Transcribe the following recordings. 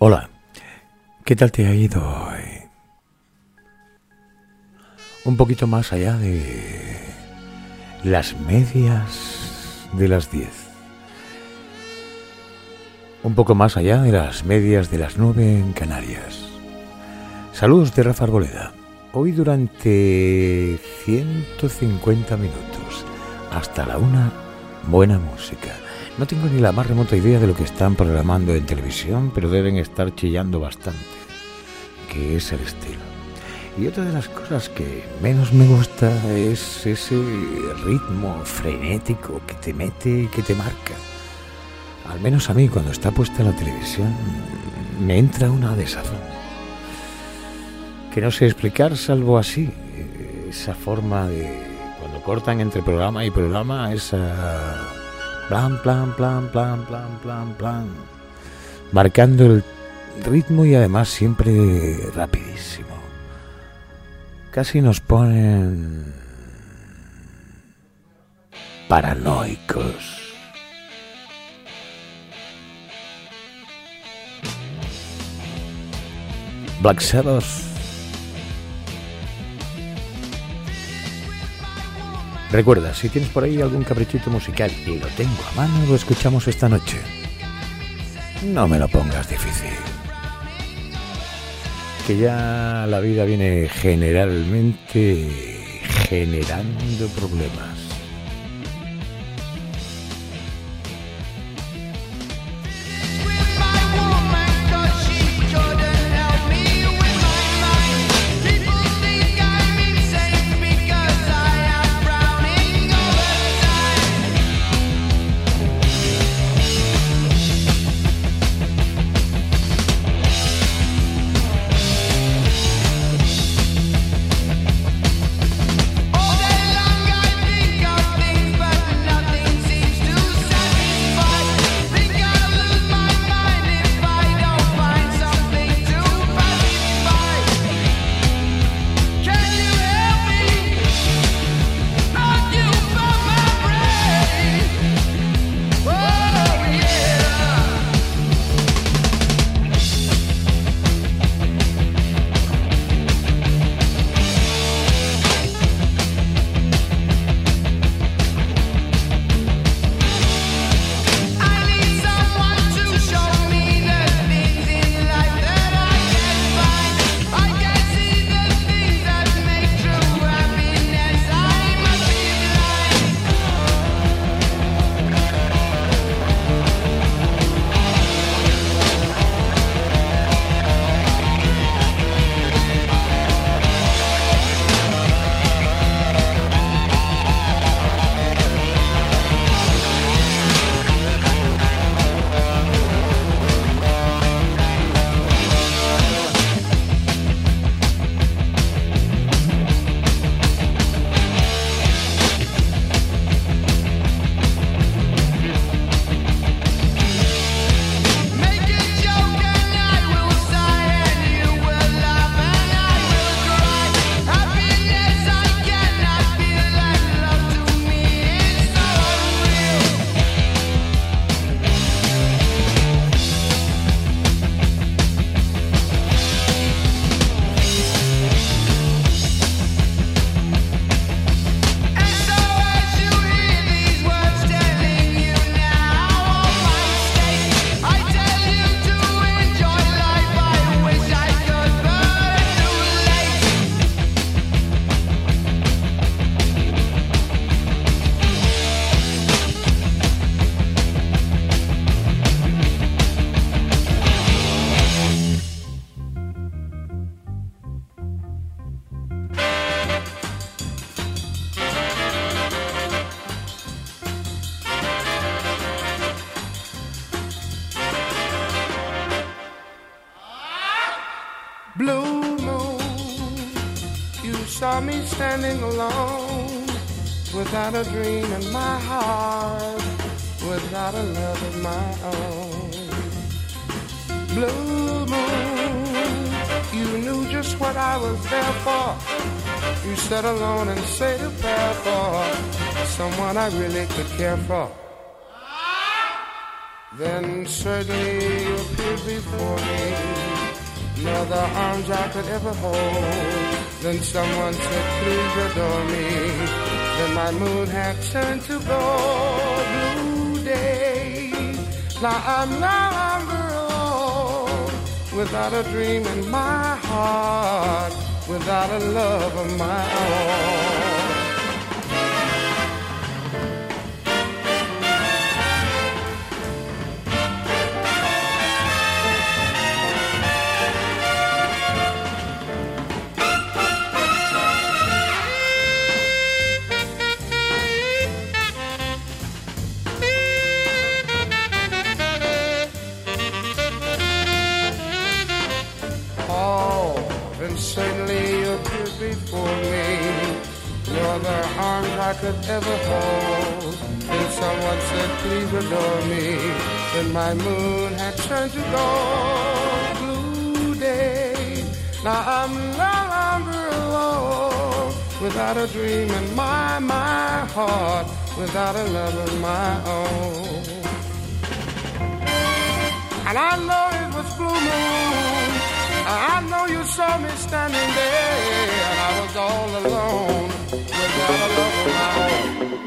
Hola, ¿qué tal te ha ido hoy? Un poquito más allá de las medias de las 10. Un poco más allá de las medias de las 9 en Canarias. Saludos de Rafa Arboleda. Hoy durante 150 minutos, hasta la 1, buena música. No tengo ni la más remota idea de lo que están programando en televisión, pero deben estar chillando bastante, que es el estilo. Y otra de las cosas que menos me gusta es ese ritmo frenético que te mete y que te marca. Al menos a mí, cuando está puesta la televisión, me entra una desazón. Que no sé explicar salvo así, esa forma de cuando cortan entre programa y programa, esa plan, plan, plan, plan, plan, plan, plan, marcando el ritmo y además siempre rapidísimo. Casi nos ponen paranoicos. Black Sabbath. Recuerda, si tienes por ahí algún caprichito musical y lo tengo a mano, lo escuchamos esta noche. No me lo pongas difícil. Que ya la vida viene generalmente generando problemas. Standing alone, without a dream in my heart, without a love of my own. Blue moon, you knew just what I was there for. You sat alone and said a prayer for someone I really could care for. then certainly you appeared before me. No other arms I could ever hold. Then someone said, please adore me. Then my mood had turned to gold. Blue days. Now I'm no longer alone. Without a dream in my heart. Without a love of my own. Certainly you appeared before me. No other arms I could ever hold. Then someone said, please adore me. Then my moon had turned to gold. Blue days. Now I'm no longer alone. Without a dream in my heart. Without a love of my own. And I know it was blue moon. I know you saw me standing there, and I was all alone without a love of my own.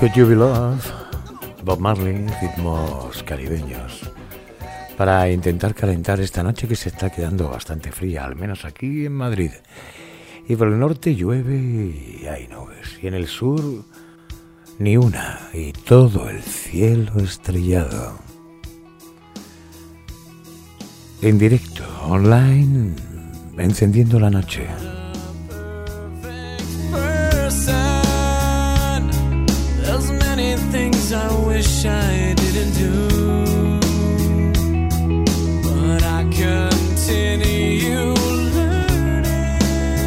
Could You Be Love, Bob Marley, ritmos caribeños, para intentar calentar esta noche que se está quedando bastante fría, al menos aquí en Madrid. Y por el norte llueve y hay nubes, y en el sur ni una, y todo el cielo estrellado. En directo, online, encendiendo la noche. Things I wish I didn't do, but I continue learning.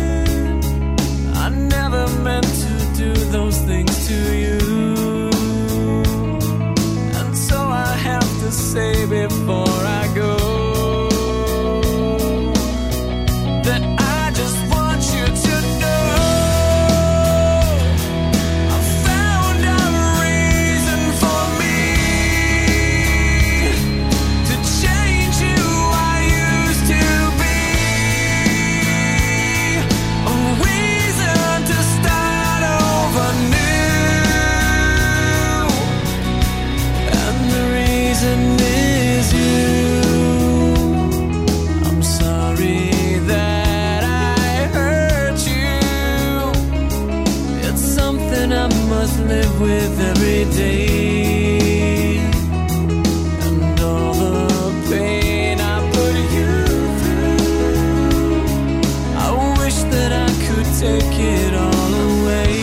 I never meant to do those things to you, and so I have to say before I go that I just want you to know live with every day, and all the pain I put you through, I wish that I could take it all away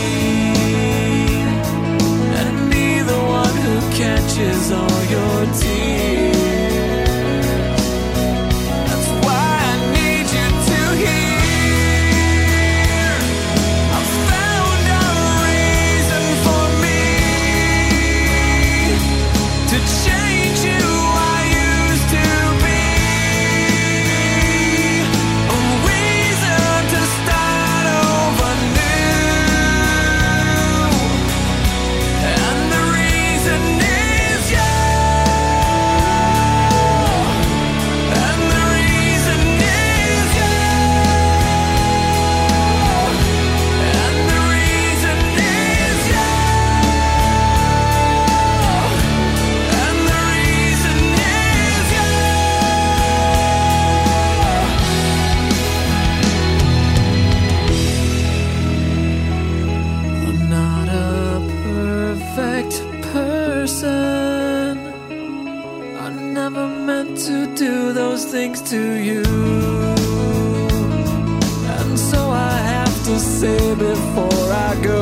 and be the one who catches all your tears. That's why I need you to hear change you I used to be, a reason to start over new, and the reason is you, and the reason is you, and the reason is you. To do those things to you, and so I have to say before I go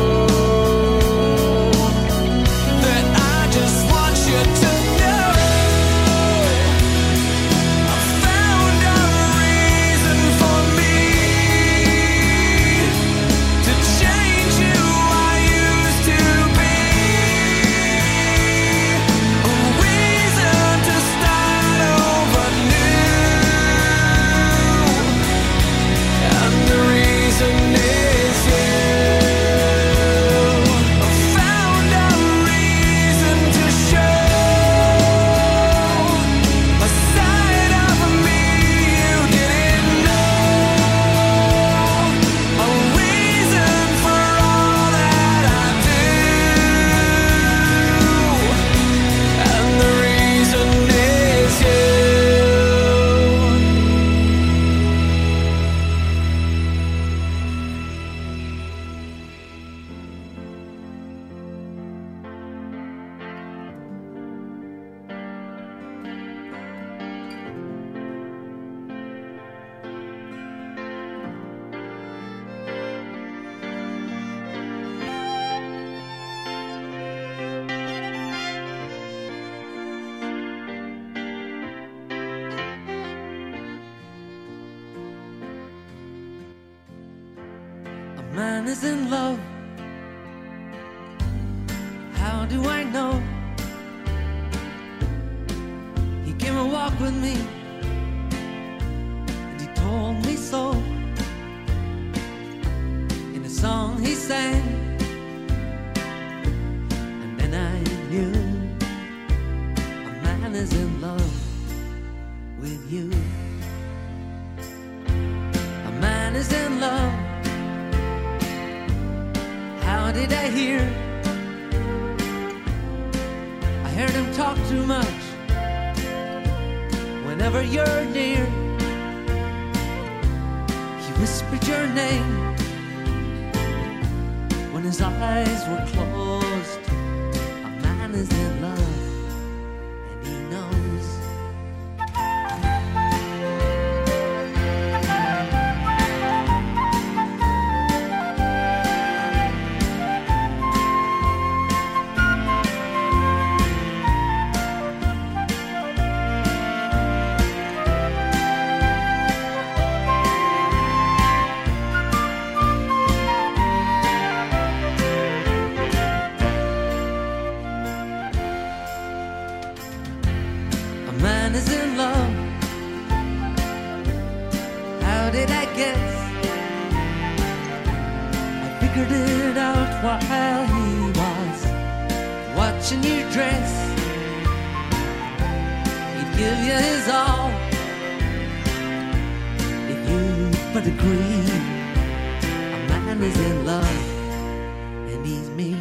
that I just want you to know I found a reason for me to change you I used to be, a reason to start over new, and the reason is you. I found a reason to show a side of me you didn't know, a reason for all that I do, and the reason is you. A man is in love. How do I know? He came and walked with me, and he told me so. In a song he sang, and then I knew a man is in love with you. A man is in love. How did I hear? heard him talk too much. Whenever you're near, he whispered your name. When his eyes were closed, a man is in love, and he knows. Figured it out while he was watching you dress. He'd give you his all if you but agree. A man is in love and he's me.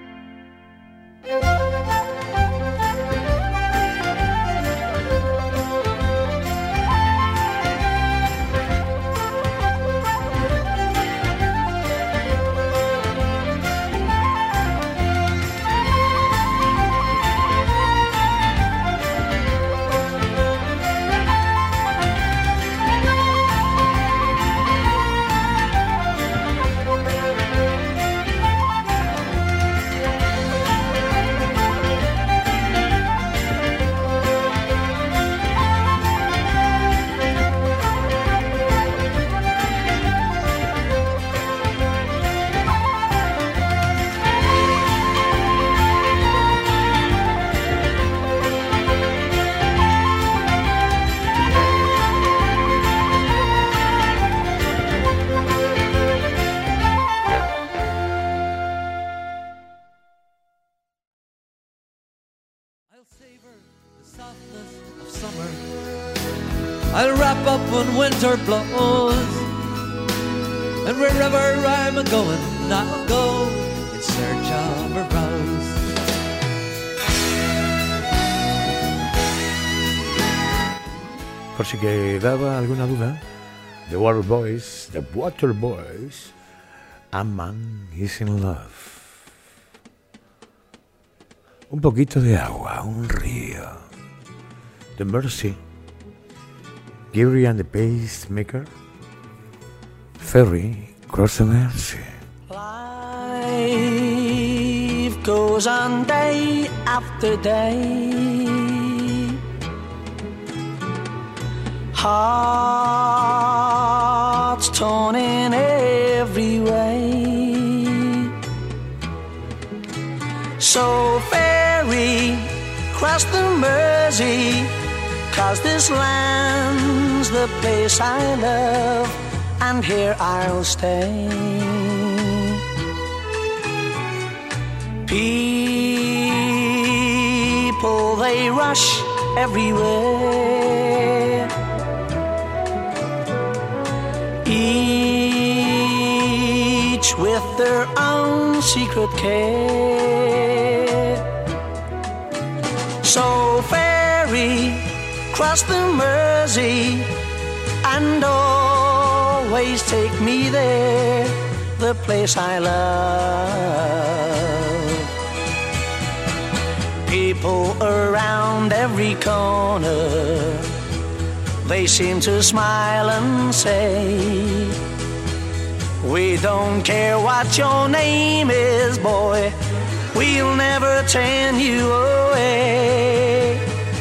I'll wrap up when winter blows, and wherever I'm a-going, I'll go in search of a rose. Por si quedaba alguna duda, The Waterboys, A Man is in Love. Un poquito de agua, un río. The Mercy, Gary and the Pacemaker, Ferry, Cross the Mersey. Life goes on day after day, hearts torn in every way. So ferry, cross the Mersey, 'cause this land's the place I love, and here I'll stay. People, they rush everywhere, each with their own secret care. So ferry, cross the Mersey, and always take me there, the place I love. People around every corner, they seem to smile and say, we don't care what your name is, boy, we'll never turn you away.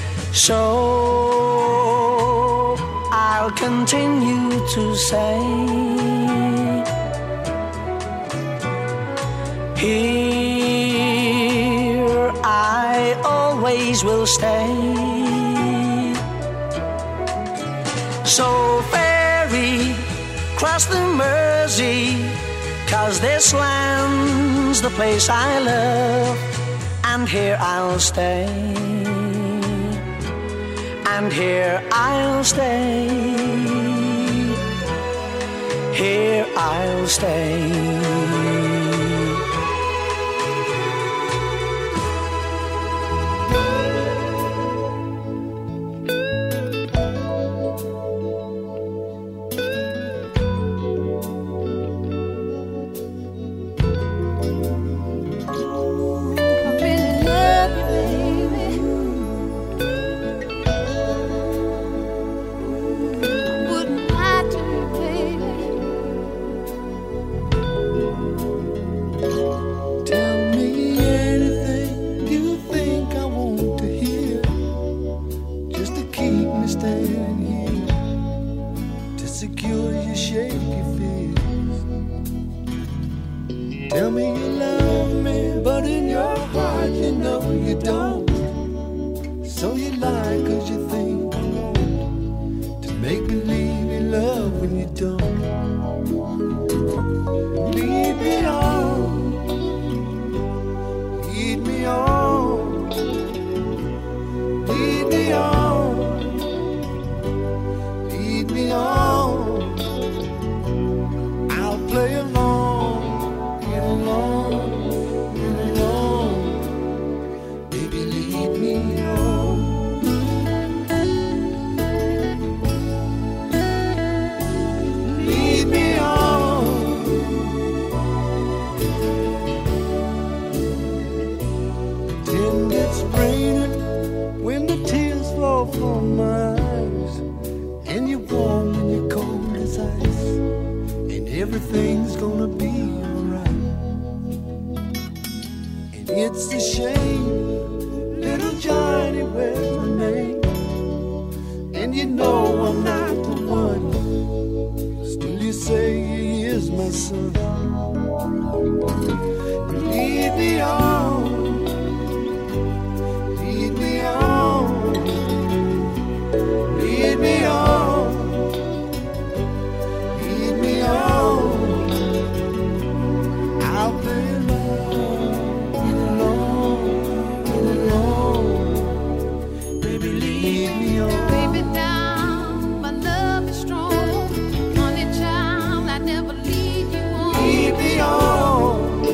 So I'll continue to say, here I always will stay. So ferry, cross the Mersey, 'cause this land's the place I love, and here I'll stay. And here I'll stay. Here I'll stay. make you feel. Tell me you love me, but in your heart you know you don't. So you lie 'cause you think you want to make believe you love when you don't. Lead me on, lead me on, lead me on, lead me on. I'll play along, get along, get along. Baby, lead me on. Lead me on. Pretend it's raining when the tears fall from my eyes, and you're warm when you're cold as ice, and everything's gonna be alright. And it's a shame little Johnny wears my name, and you know I'm not the one. Still you say he is my son. Lead me on, lead me on, lead me on, lead me on. I'll play along, get along, get along. Baby, lead me on. Baby, down, my love is strong. Honey child, I never leave you on. Lead me on.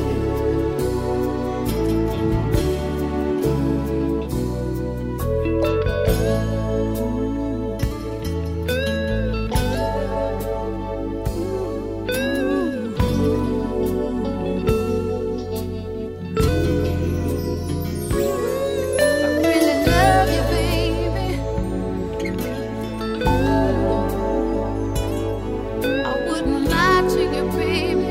I really love you, baby. I wouldn't lie to you, baby.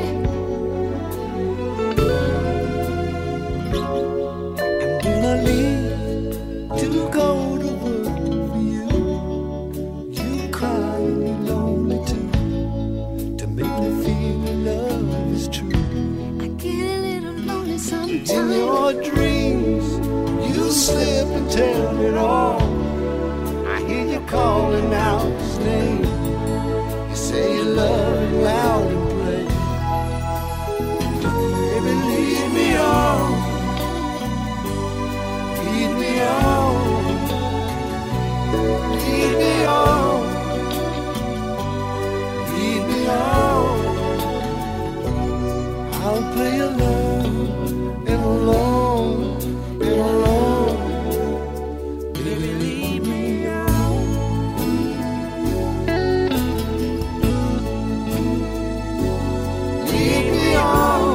And when I leave to go to work for you, you cry and you're lonely too, to make me feel your love is true. I get a little lonely In sometimes. your dreams, you slip and tell it all. I hear you calling out his name. You say you love him loud and plain. Baby, lead me on, lead me on, lead me on, lead me on. I'll play along and along and along. Baby, lead me on. Lead me on.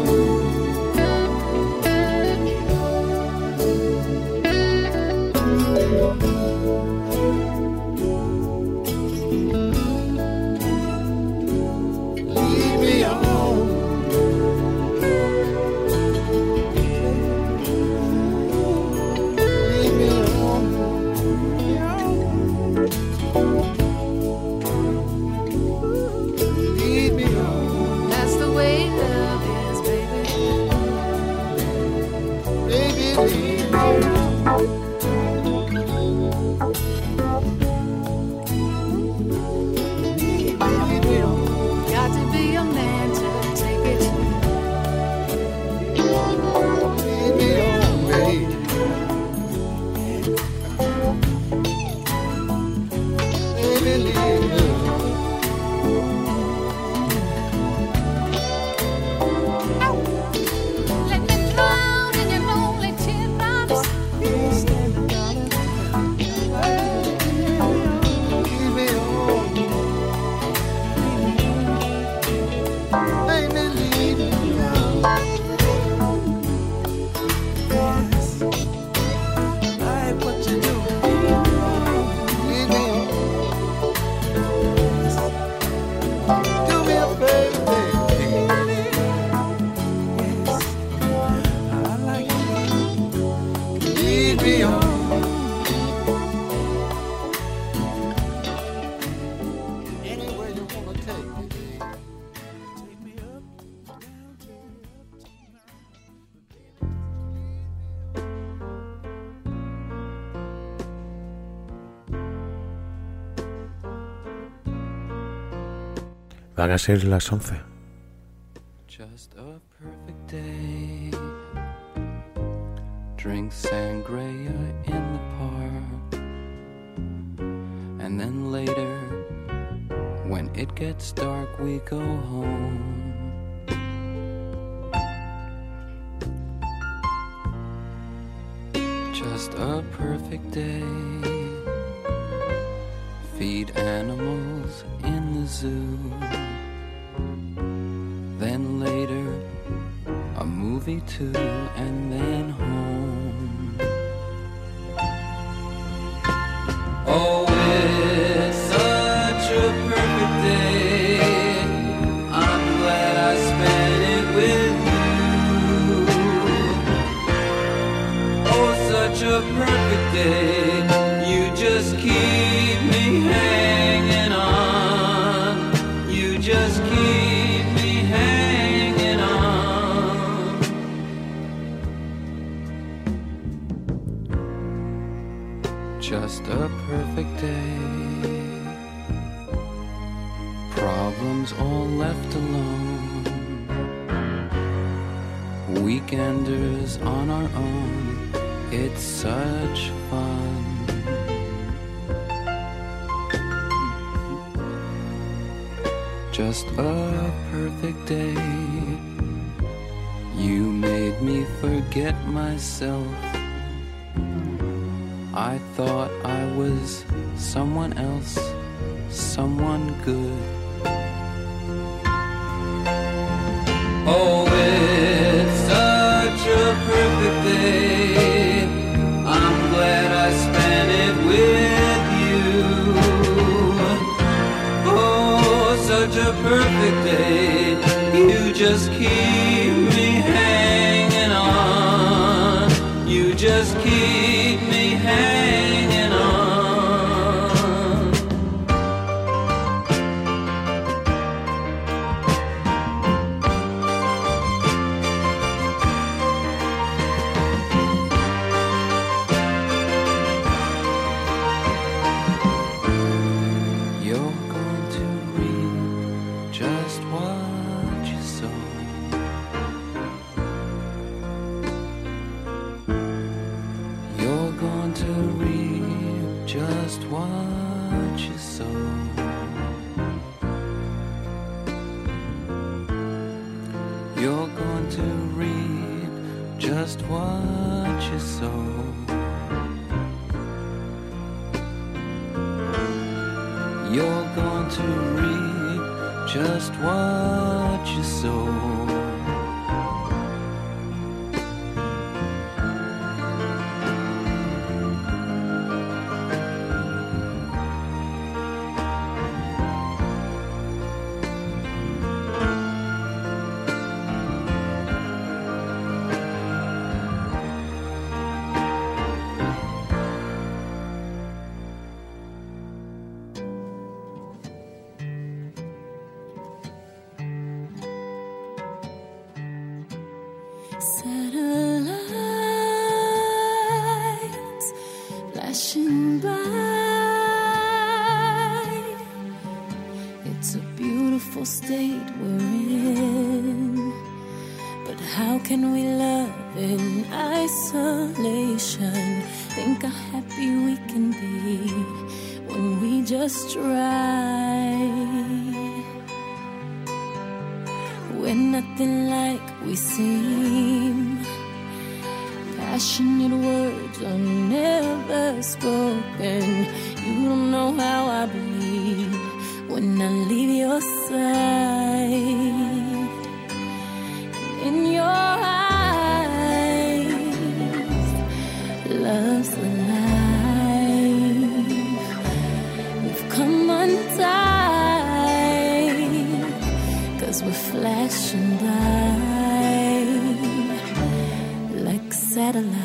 Lead me on. Lead me on. Lead me on. That's the way love is, baby. Baby, lead me on. Lead me on. Got to be a man to take it. Lead me on, baby. Baby, lead me on. Let me drown in your lonely teardrops. Lead me on. Baby, lead me on. Yes. I like what you do. Lead me on. Do me a favor, baby. Yes. I like it. Lead me on. Anywhere you wanna take me. Van a ser las 11. Just a perfect day. Drink sangria in the park. And then later, when it gets dark, we go home. Just a perfect day. Feed animals in the zoo. Then later, a movie too, and then home. Oh, it's such a perfect day. I'm glad I spent it with you. Oh, such a perfect day. You just keep me hanging on. You just keep me hanging on. Just a perfect day. Problems all left alone. Weekenders on our own. It's such fun. Just a perfect day. You made me forget myself. I thought I was someone else, someone good. Oh, it's such a perfect day. I'm glad I spent it with you. Oh, such a perfect day. You just keep me hanging on. You just keep me hanging on. You're going to reap just what you sow. You're going to reap just what you sow. You're going to reap just what you sow. You're going to reap just what you sow. Satellites flashing by. It's a beautiful state we're in, but how can we love in isolation? Think how happy we can be when we just try. We're nothing like we seem. Passionate words are never spoken. You don't know how I bleed when I leave your side. In your eyes, love's alive. We've come untied, 'cause we're flashing by like satellites.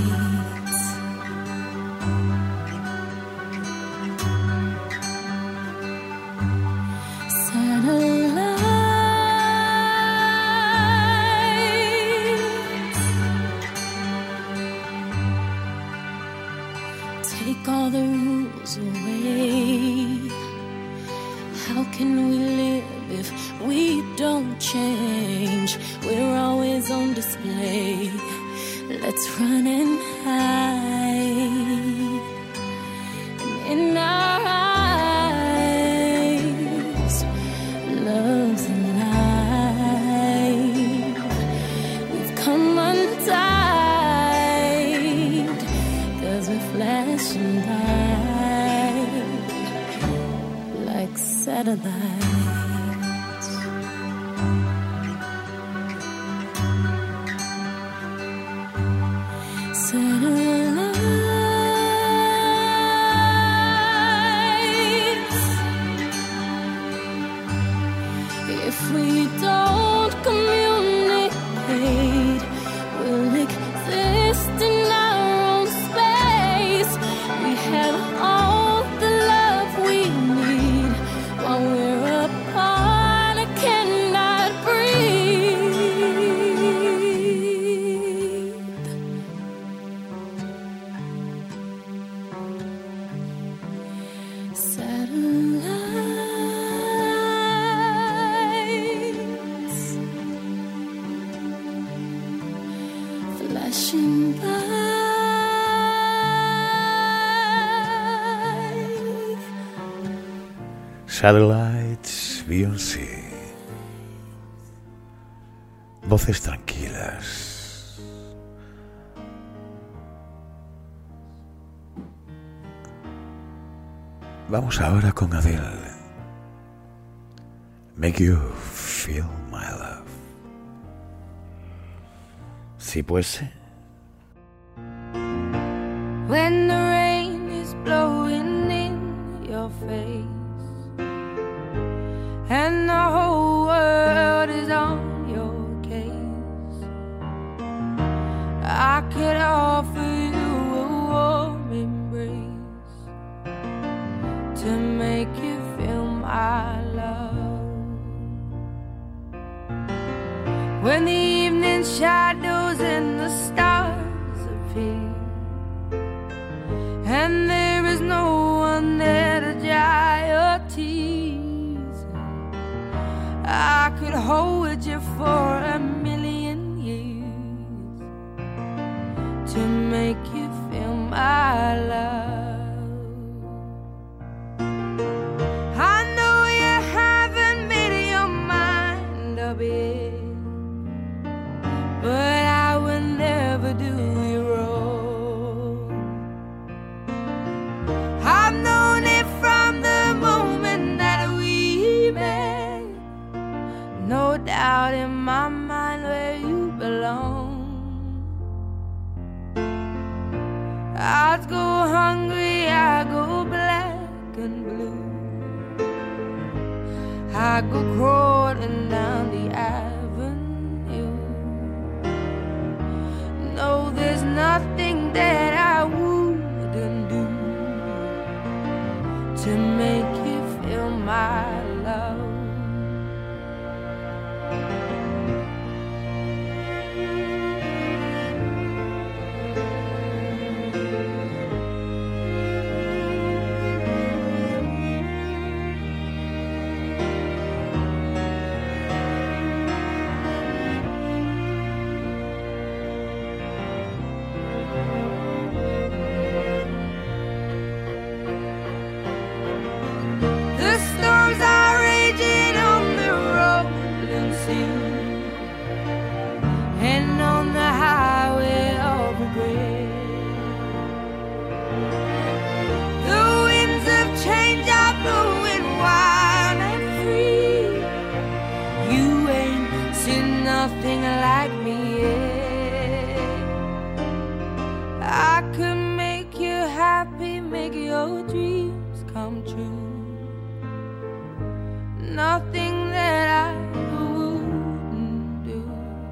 Satellites, take all the rules away. How can we live if we don't change. We're always on display. Let's run and hide. And in our eyes, love's alive. We've come untied, 'cause we're flashing by like satellites. Satellites. If we don't communicate, we'll exist in our own space. We have all the love we need. While we're apart, I cannot breathe. Satellites flashing by. Satellites, Beyoncé. Voces tranquilas. Vamos ahora con Adele. Make you feel my love. Si pues. When the rain is blowing in your face and the whole world is on your case, I could offer you a warm embrace to make you feel my love. When the evening shadows and the stars appear and there is no one there to dry your tears, I could hold you for a million years to make you feel my love. I know you haven't made your mind up yet, but I will never do you wrong. I've known it from the moment that we met. No doubt in my mind where you belong. I'd go hungry, I go black and blue. I go crawling down the avenue. No, there's nothing that I wouldn't do to make you feel my love. The storms are raging on the rolling sea and on the highway of regret. The winds of change are blowing wild and free. You ain't seen nothing like me yet. I could make you happy, make your dreams come true. Nothing that I wouldn't do.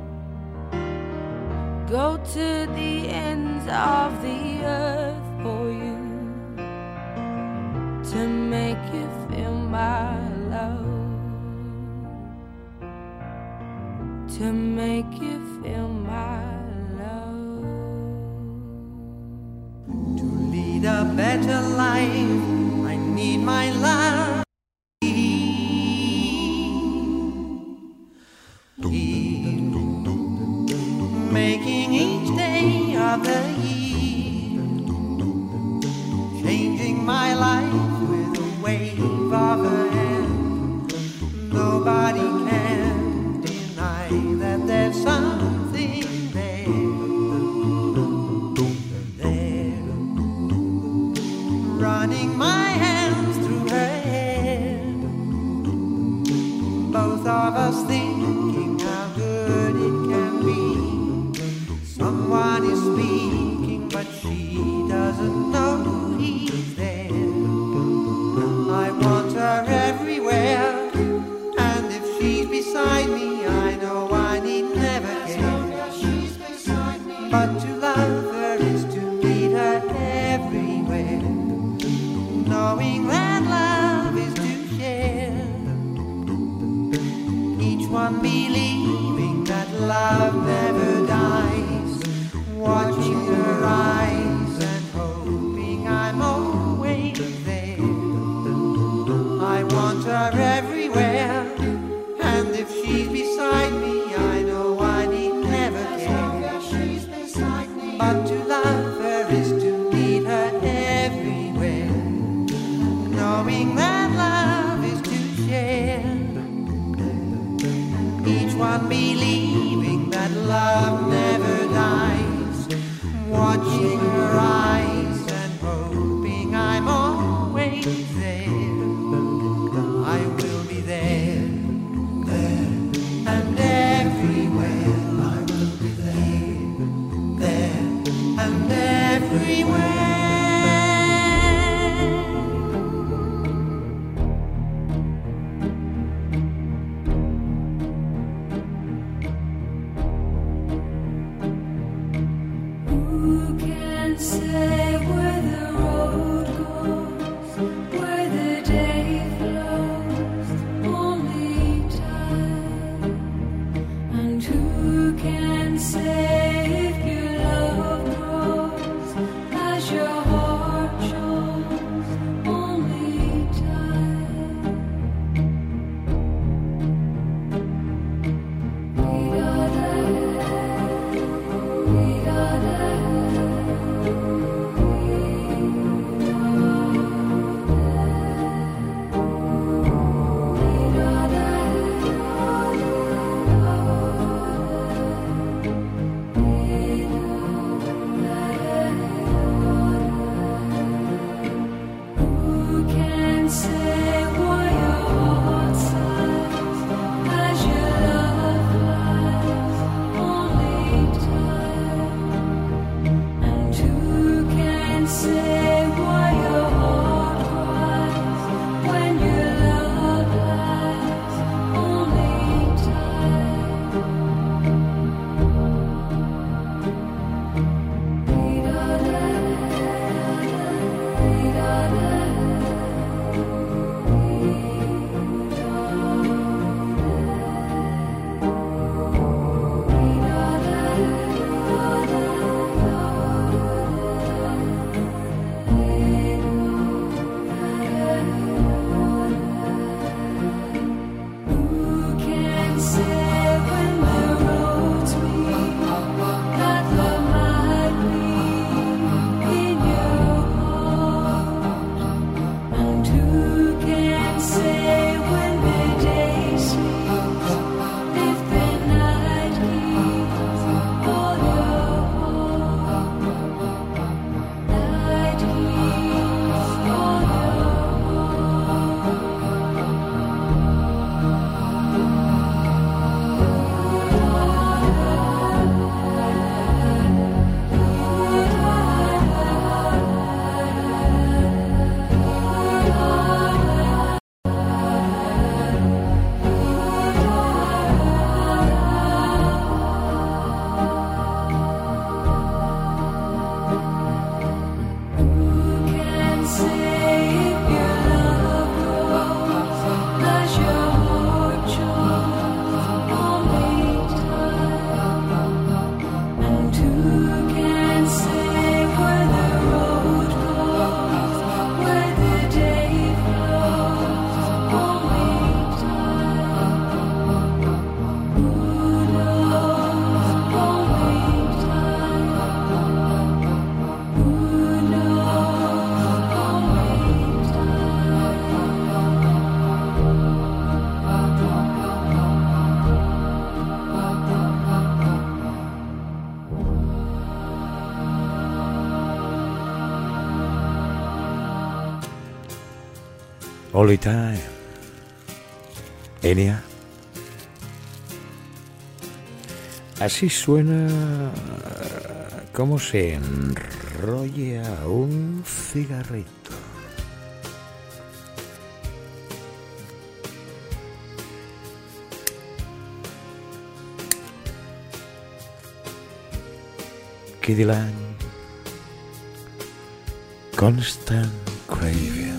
Go to the ends of the earth for you to make you feel my love. To make you feel my love. To lead a better life, I need my love. thinking how good it can be. Someone is speaking, but she doesn't know he's there. I want her everywhere, and if she's beside me, I know I need never care. But to love her is to meet her everywhere, knowing that love is to share. Each one believing that love never dies, watching her eyes and hoping I'm always there. I want her everywhere, and if she's beside me, I know I need never care. But to love her is to meet her everywhere, knowing that love is to share. Each one believing that love never dies, watching her eyes and hoping I'm always there. I will be there, there, and everywhere. I will be there, there, and everywhere. Who can say where the road goes, where the day flows? Only time. And who can say if your love grows as your heart shows? Only time. We Who can say why your heart sighs as your love flies? Only time. And who can say why your heart cries when your love lies? Only Who can say when the roads meet that love might be in your heart? And who can say when the day sleeps if the night keeps all your heart? Night keeps all your Who can say if your love grows as your heart shows? Only time. And who can say where the road goes, where the day flows? Only time. Who knows? Only time. Who knows? Only Only Time. Enya. Así suena cómo se enrolla un cigarrito. Kiddy Lang, Constant Craving.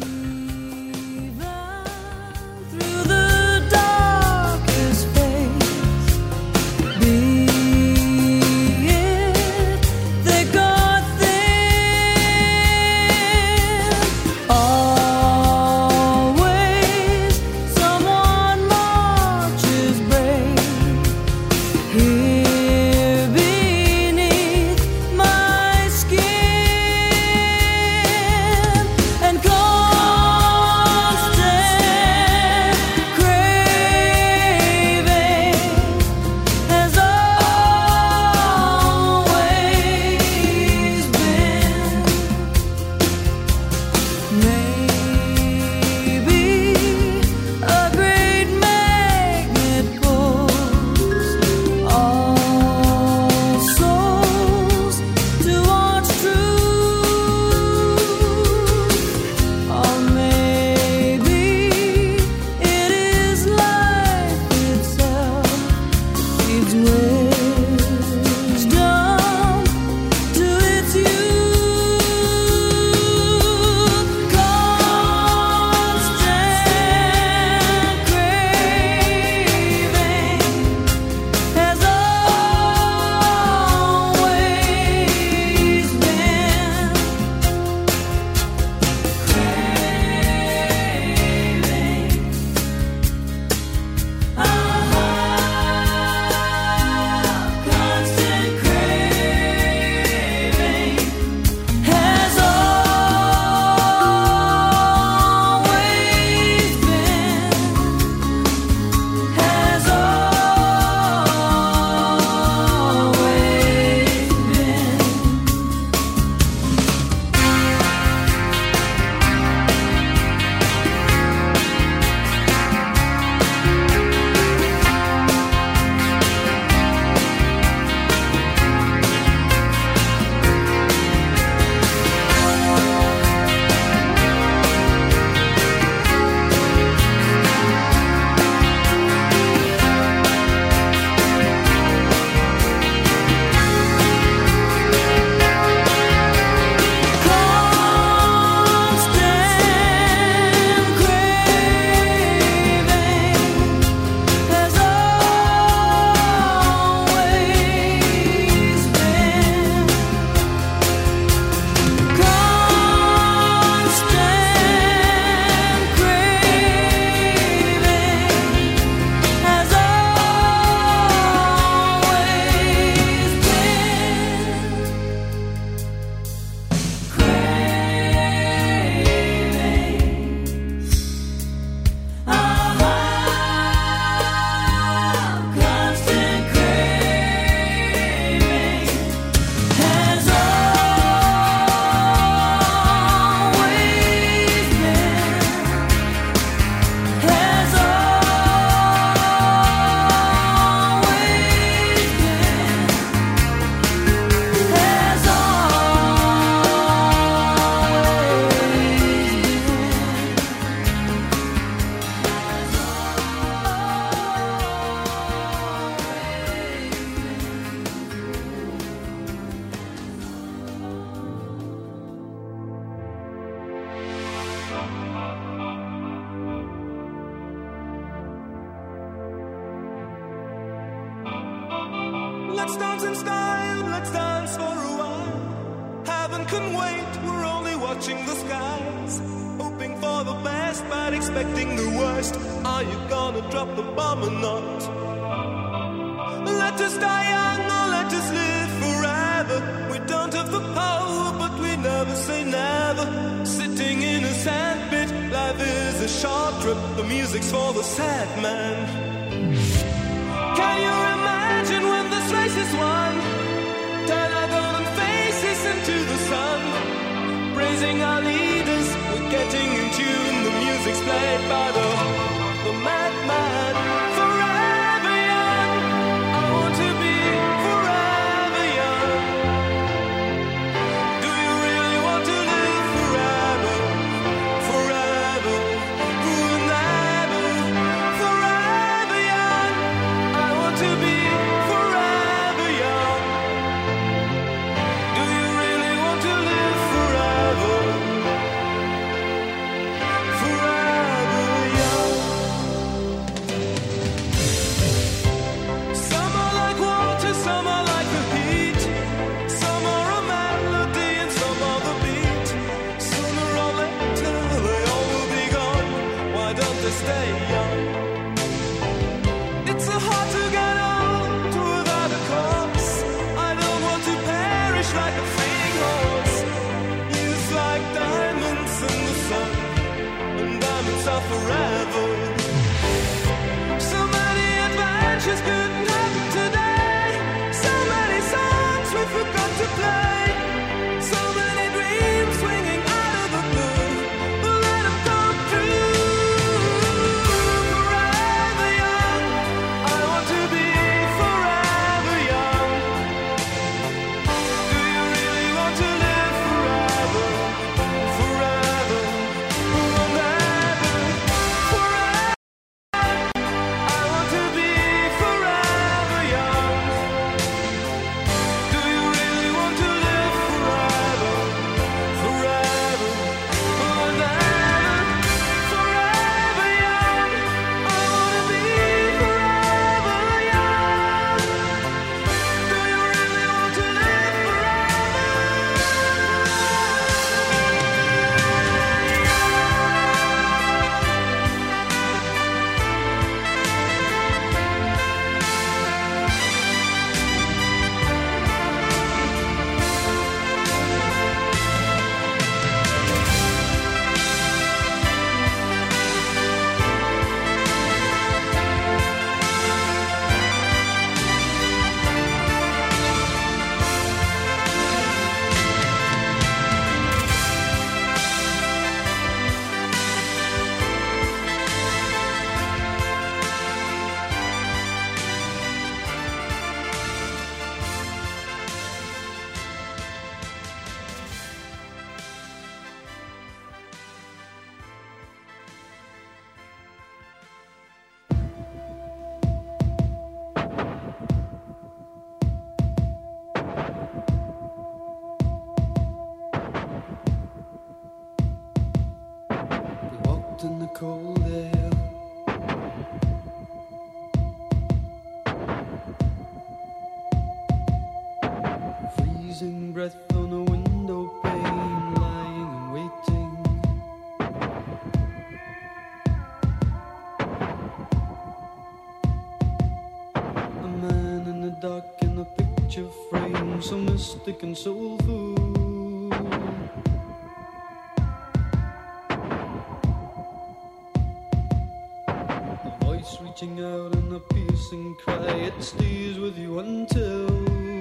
Let's dance in style, let's dance for a while. Heaven can wait, we're only watching the skies. Hoping for the best, but expecting the worst. Are you gonna drop the bomb or not? Let us die young or let us live forever. We don't have the power, but we never say never. Sitting in a sandpit, life is a short trip. The music's for the sad man. Can you imagine when this race is won? Turn our golden faces into the sun. Praising our leaders, we're getting in tune. The music's played by the madman. Forever young, I want to be losing breath on a window pane, lying and waiting. A man in the dark in a picture frame, so mystic and soulful. A voice reaching out in a piercing cry, it stays with you until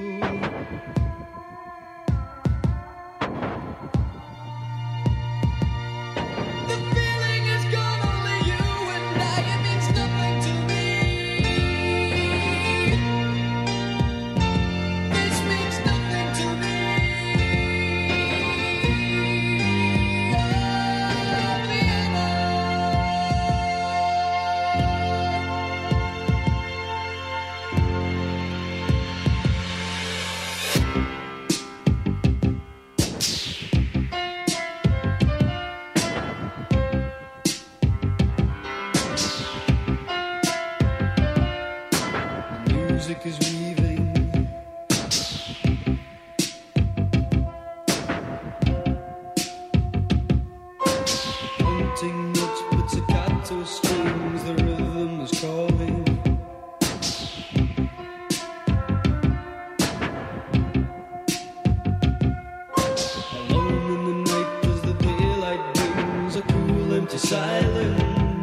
is weaving. Haunting notes with staccato strings, the rhythm is calling. Alone in the night as the daylight brings a cool empty silence.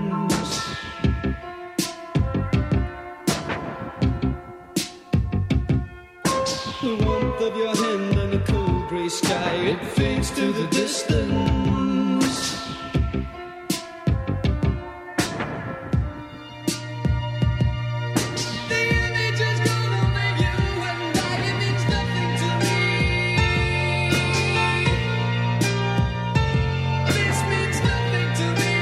The warmth of your hand and a cold grey sky, it fades to the distance. The image is gone, only you and I, it means nothing to me. This means nothing to me.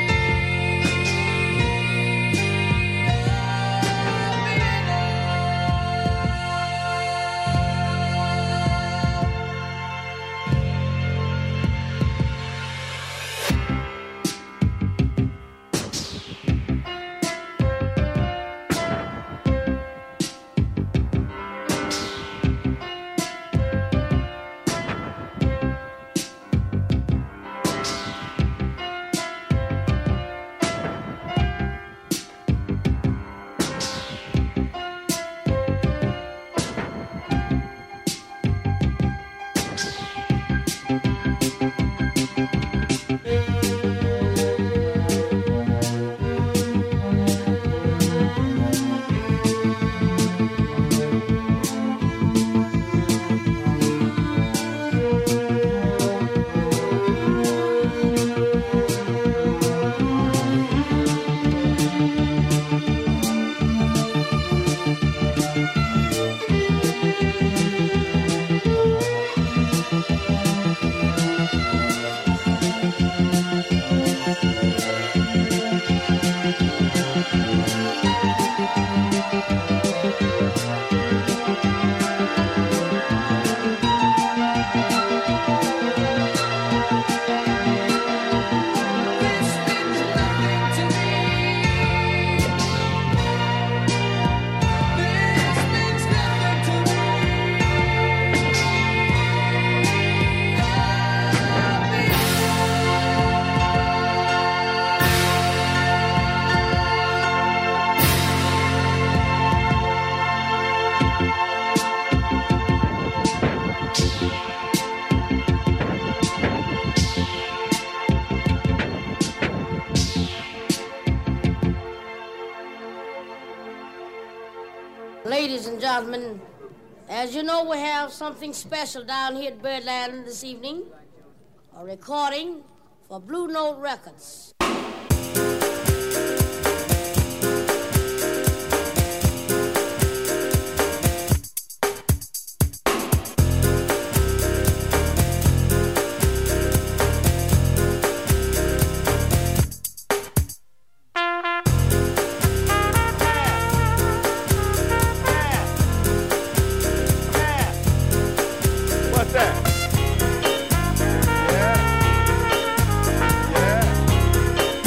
Ladies and gentlemen, as you know, we have something special down here at Birdland this evening. A recording for Blue Note Records. Yeah.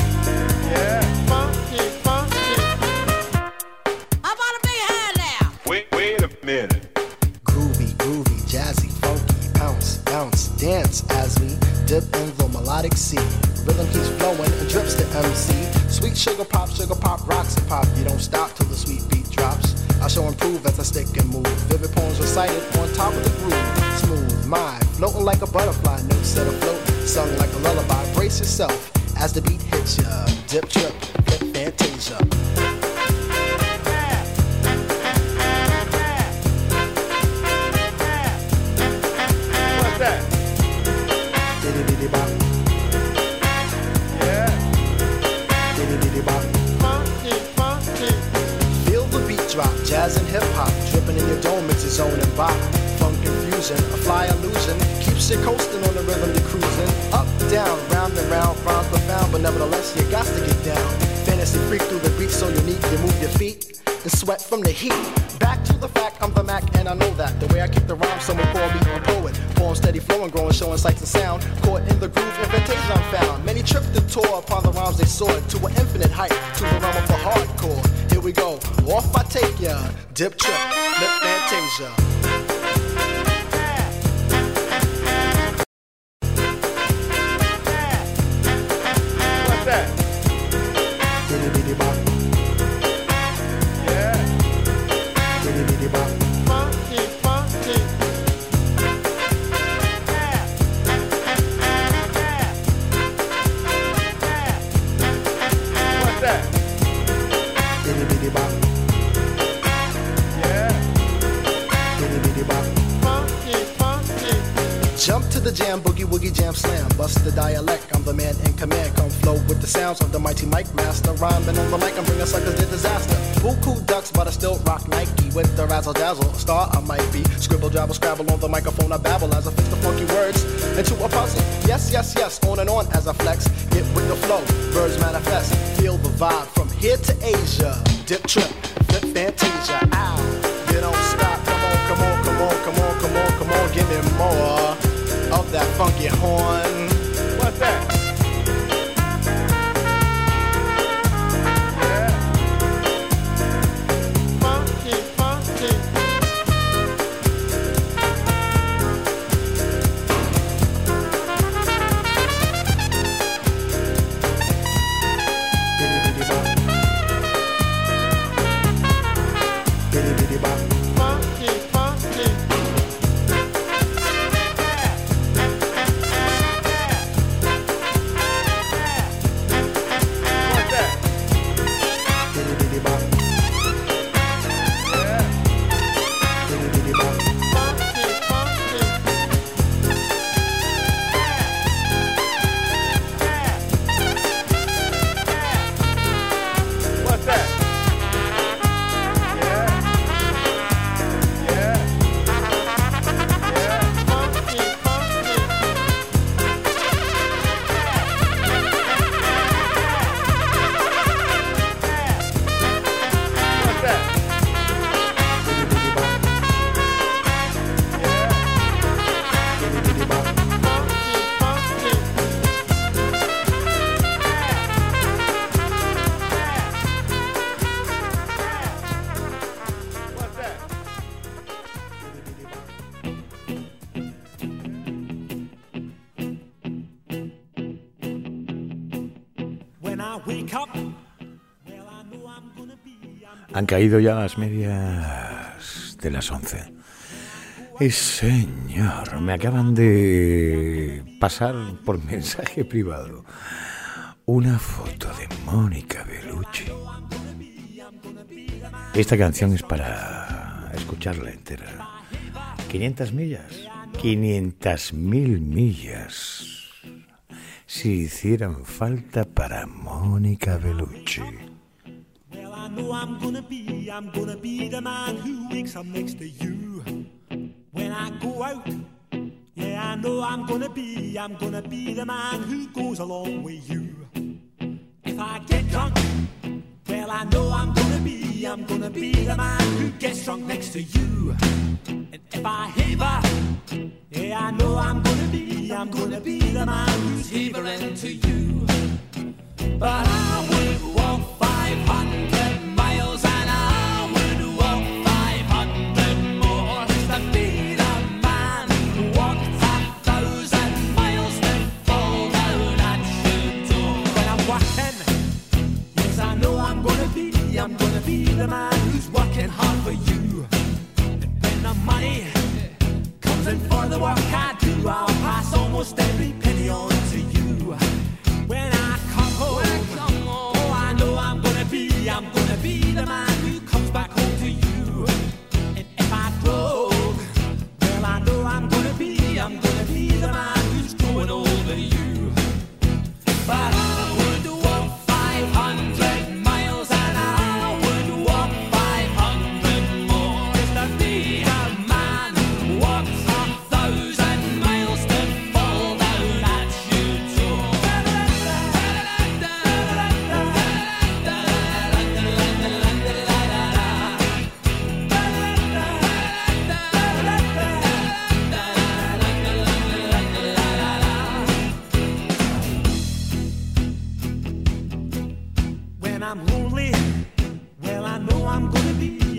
dip in the melodic sea. Rhythm keeps flowing and drips to MC. Sweet sugar pop, rocks and pop. You don't stop till the sweet beat drops. I shall improve as I stick and move. Vivid poems recited on top of the groove. Smooth mind, floating like a butterfly. Notes set afloat, sung like a lullaby. Brace yourself as the beat hits ya. Dip, trip, flip, fantasia. What's that? Diddy bop. Yeah. Diddy bop. Funky. Feel the beat drop, jazz and hip hop, dripping in your dome, it's its own and bop. Funk confusion, a fly illusion, keeps you coasting on the rhythm you're cruising. Up, down, round and round, rhymes profound, but nevertheless you got to get down. Fantasy freak through the beat so unique, you move your feet and sweat from the heat. Back to the fact, I'm the Mac and I know that. The way I kick the rhyme, someone call me a poet. Poem steady flowing, growing, showing sights and sound. Caught in the groove, invitation I'm found. Many tripped and tore upon the rhymes they soared to an infinite height, to the realm of the hardcore. Here we go, off I take ya. Dip, trip, lip, fantasia. What's that? Diddy bop. Yeah. Diddy bop. Funky. What's that? Diddy bop. Yeah. Diddy bop. Funky. Jump to the jam, boogie woogie jam slam. Bust the dialect, I'm the man in command. Come flow with the sounds of the mighty mic master. Rhyming on the mic, I'm bringing suckers to disaster. Buku ducks, but I still rock Nike. With the razzle dazzle, a star I might be. Scribble, jabble, scrabble on the microphone, I babble as I fix the funky words into a puzzle. Yes, on and on as I flex. Get with the flow, birds manifest. Feel the vibe from here to Asia. Dip, trip, flip, fantasia. Ow, you don't stop. Come on, give me more of that funky horn. What's that? Yeah. Funky. Diddy bop. Funky. Han caído ya las medias de las 11. Y señor, me acaban de pasar por mensaje privado una foto de Mónica Bellucci. Esta canción es para escucharla entera. 500 millas, 500.000 millas, si hicieran falta para Mónica Bellucci. I know I'm gonna be the man who wakes up next to you when I go out. Yeah, I know I'm gonna be the man who goes along with you. If I get drunk, well, I know I'm gonna be the man who gets drunk next to you. And if I haver, yeah, I know I'm gonna be the man who's havering to you. But I would walk 500 miles and I would walk 500 more to be the man who walked 1,000 miles to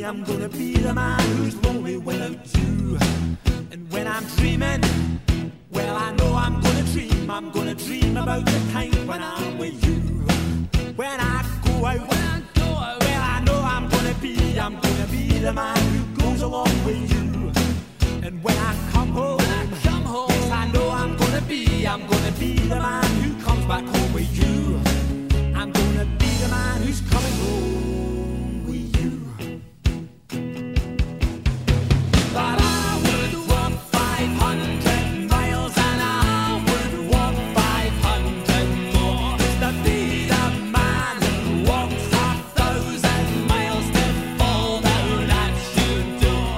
I'm gonna be the man who's lonely without you. And when I'm dreaming, well, I know I'm gonna dream about the time when I'm with you. When I go out, well, I know I'm gonna be the man who goes along with you. And when I come home, yes, I know I'm gonna be the man who comes back home with you. I'm gonna be the man who's coming home with you. But I would walk 500 miles and I would walk 500 more just to be the man who walks 1,000 miles to fall down at your door.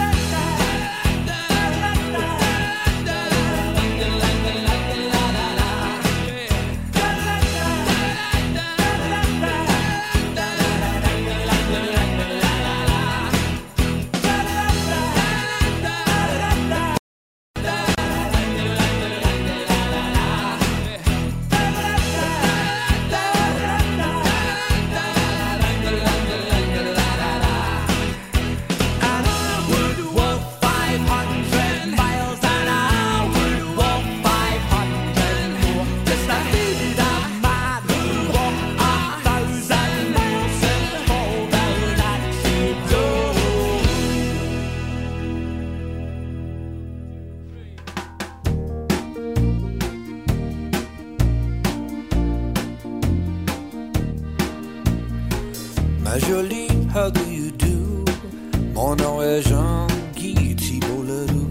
Ma jolie, how do you do? Mon nom est Jean-Guy Thibault-Ledoux.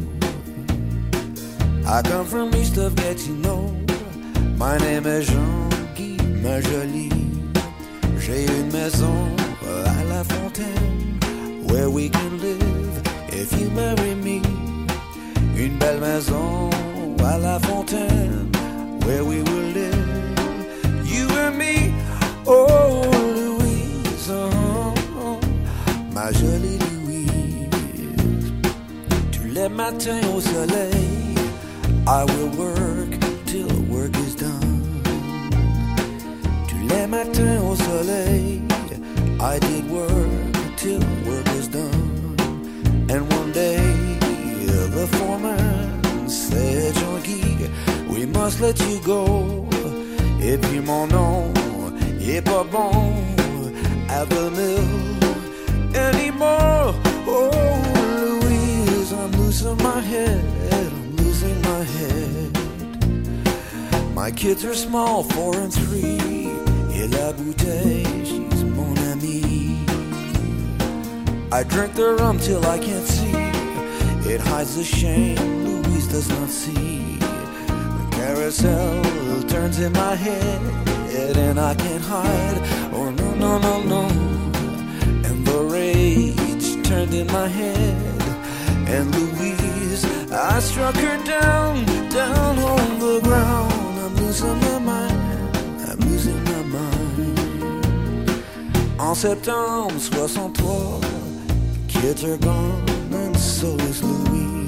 I come from east of Gatineau. My name is Jean-Guy, ma jolie. J'ai une maison à La Fontaine where we can live if you marry me. Une belle maison à La Fontaine where we will live, you and me. Oh, Louise, oh, ma jolie Louise. Tous les matins au soleil, I will work till work is done. Tous les matins au soleil, I did work till work is done. And one day, the foreman said, Jean-Guy, we must let you go. Et puis mon nom est pas bon at the mill anymore. Oh, Louise, I'm losing my head, I'm losing my head. My kids are small, 4 and 3. Et la bouteille, she's mon amie. I drink the rum till I can't see. It hides the shame Louise does not see. The carousel turns in my head and I can't hide. Oh no, no, no, no. And the rage turned in my head. And Louise, I struck her down, down on the ground. I'm losing my mind, I'm losing my mind. En septembre 63, kids are gone and so is Louise.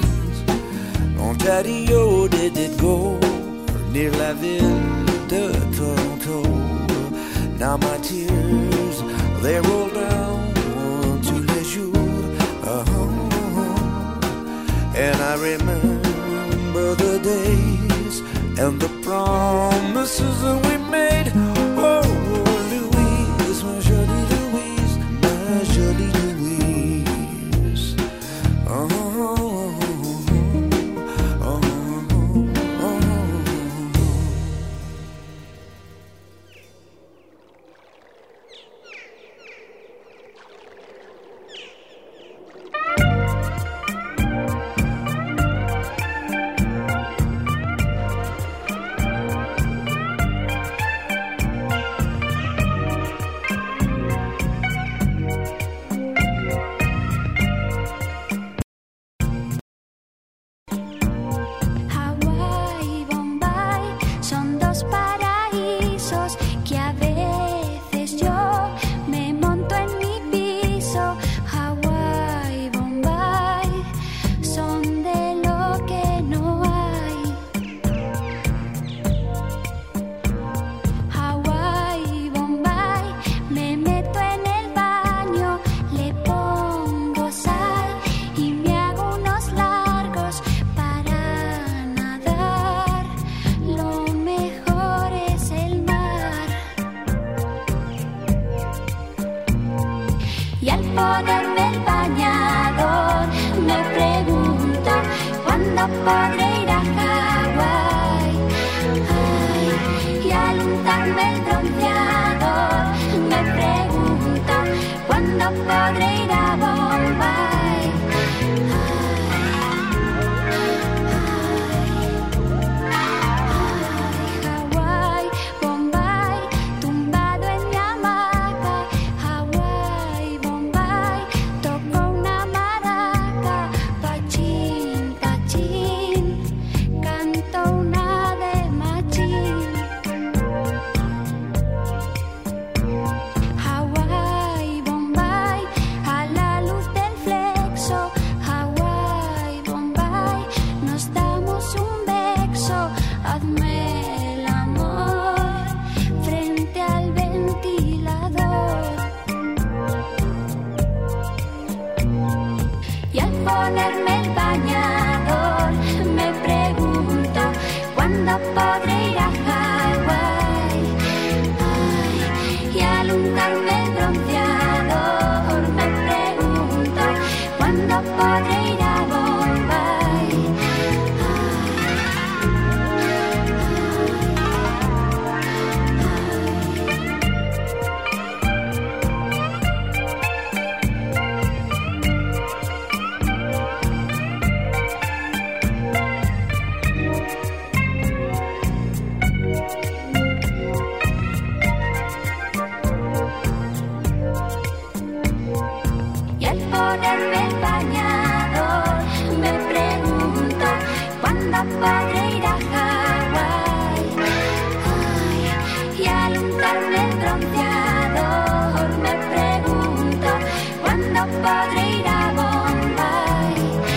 Ontario did it go near la ville de Toronto. Now my tears, they roll down tous les jours. And I remember the days and the promises that we made. Oh, Louise, my jolie Louise, my jolie Louise. podré ir a Hawái. Ay, y al untarme el bronceador me pregunto cuándo podré ir a Bombay. Hawái, Bombay, tumbado en mi hamaca. Hawái, Bombay, toco una maraca. Pachín, pachín, canto una de machín. Hawái, Bombay, a la luz del flexo. Hawái, Bombay, nos damos un beso. Hazme el amor frente al ventilador. Y al ponerme el bañador me pregunto cuándo podré ir a Hawái. Ay, y al untarme el bronceador me pregunto cuándo podré ir a Bombay. Y al ponerme el bañador me pregunto cuándo podré ir a Hawái. Ay, y al untarme el bronceador me pregunto cuándo podré ir a Bombay.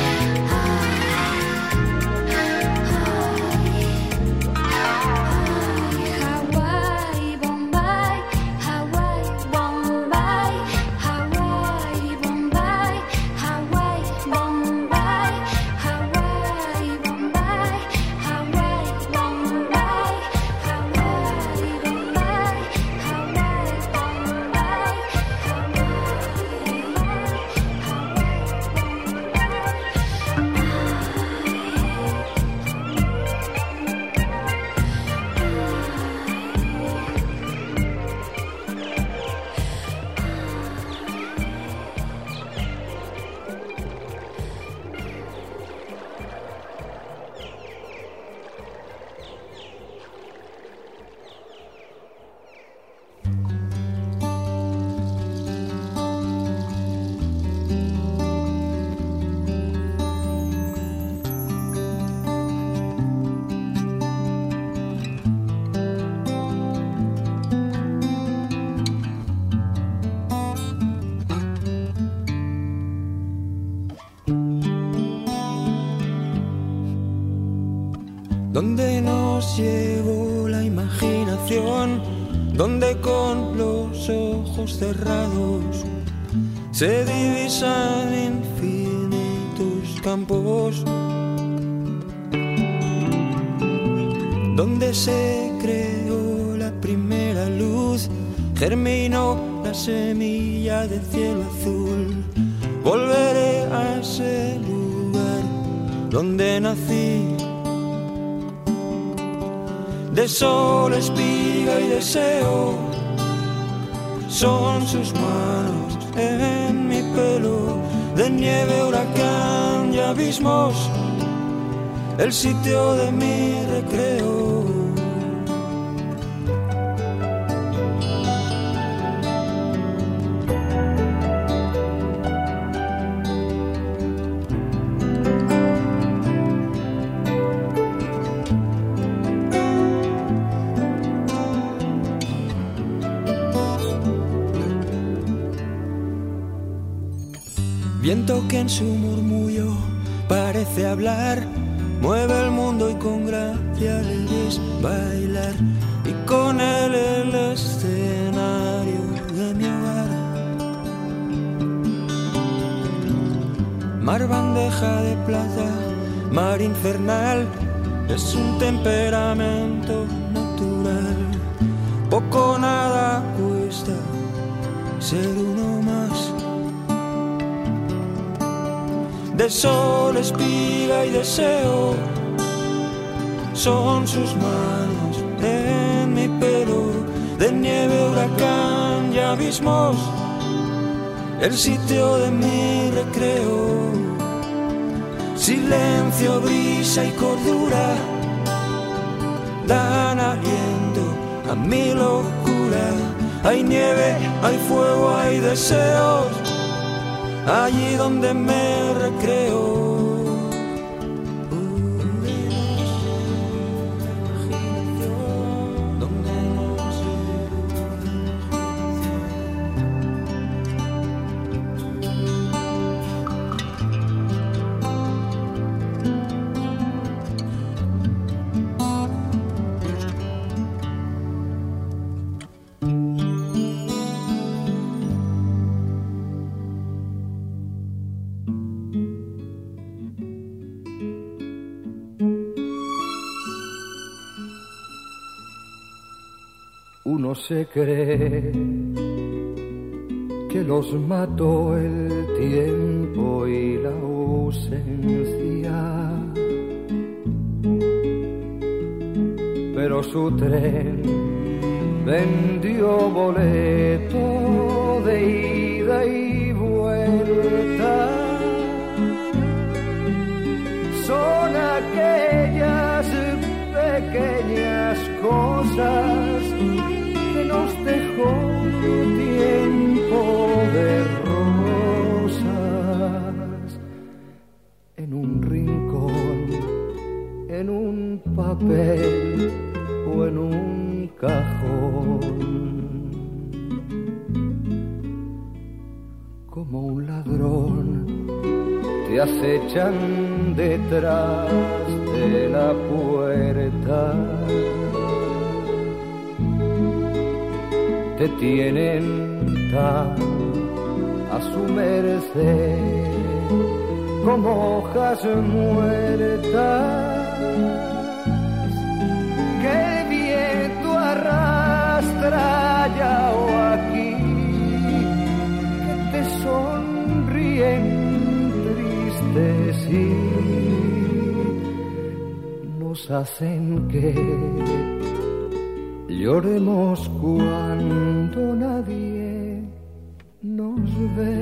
Hawái, Bombay, Hawái, Bombay, Hawái, Bombay, Hawái, Bombay, Hawái, Bombay, Hawái, Bombay, Hawái, Bombay, donde nos llevó la imaginación, donde con los ojos cerrados se divisan infinitos campos, donde se creó la primera luz, germinó la semilla del cielo azul. Volveré a ese lugar donde nací, de sol, espiga y deseo, son sus manos en mi pelo, de nieve, huracán y abismos, el sitio de mi recreo. Viento que en su murmullo parece hablar, mueve el mundo y con gracia le ves bailar, y con él el escenario de mi hogar. Mar bandeja de plata, mar infernal, es un temperamento natural. Poco o nada cuesta ser uno más. de sol, espiga y deseo. Son sus manos en mi pelo, de nieve, huracán y abismos, el sitio de mi recreo. Silencio, brisa y cordura dan aliento a mi locura. Hay nieve, hay fuego, hay deseos, allí donde me recreo. Uno se cree que los mató el tiempo y la ausencia, pero su tren vendió boleto de ida y vuelta. Son aquellas pequeñas cosas que nos dejó tiempo de rosas en un rincón, en un papel o en un cajón. Como un ladrón te acechan detrás de la puerta, te tienen tan a su merced como hojas muertas que el viento arrastra allá o aquí, que te sonríen tristes y nos hacen que lloremos cuando nadie nos ve.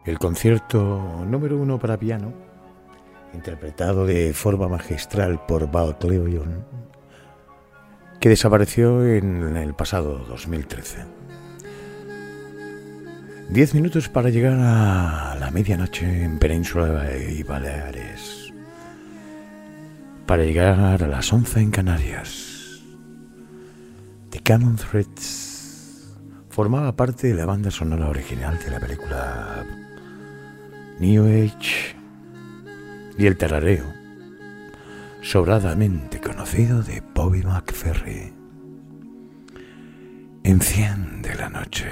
El concierto número 1 para piano, interpretado de forma magistral por Val Cleveland, que desapareció en el pasado 2013. 10 minutos para llegar a la medianoche en Península y Baleares, para llegar a las 11 en Canarias. The Common Threads formaba parte de la banda sonora original de la película New Age y el tarareo sobradamente conocido de Bobby McFerrin. Enciende la noche.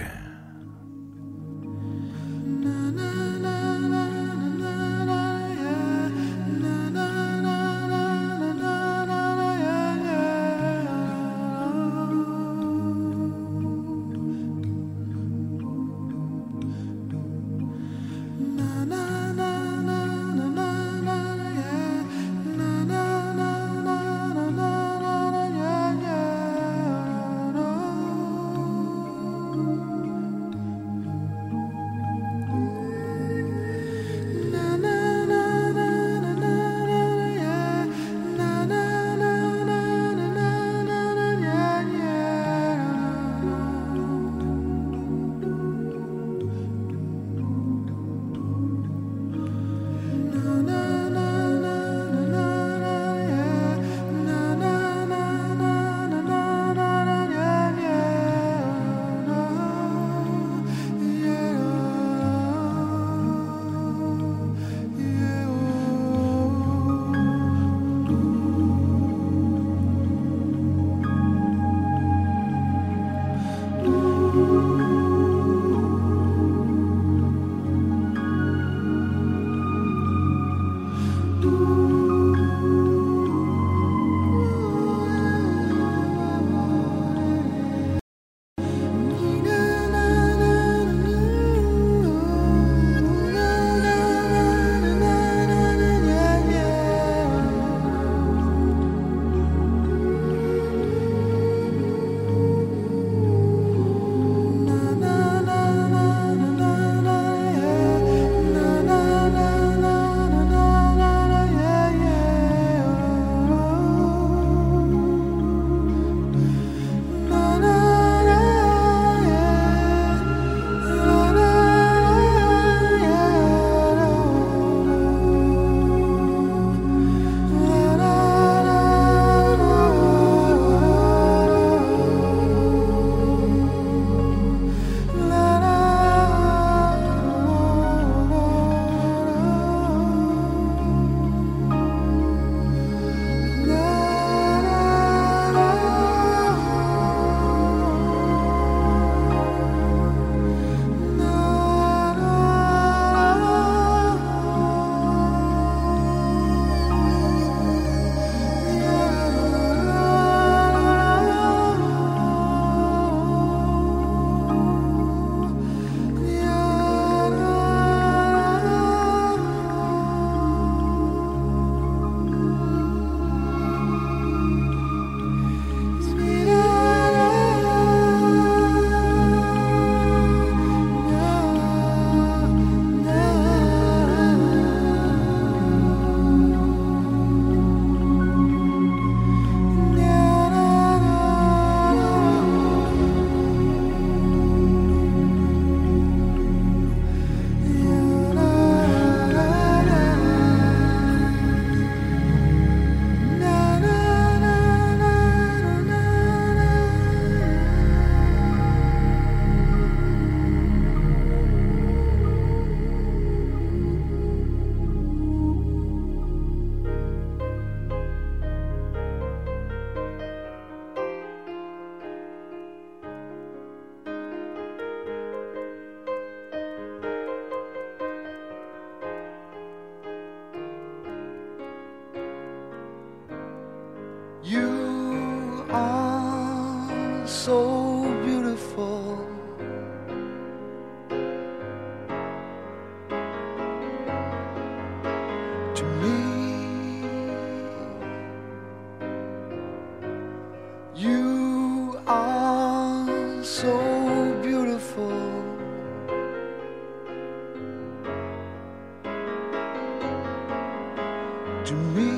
to me.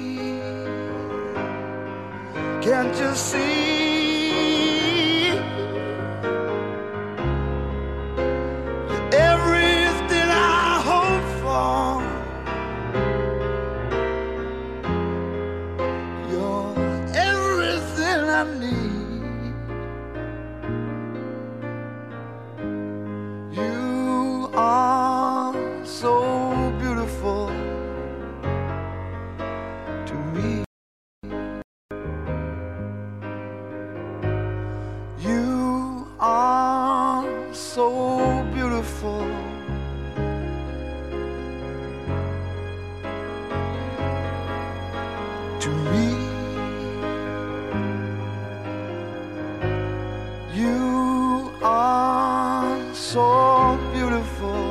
Can't you see? You're everything I hope for. You're everything I need. You are so beautiful to me. You are so beautiful to me. You are so beautiful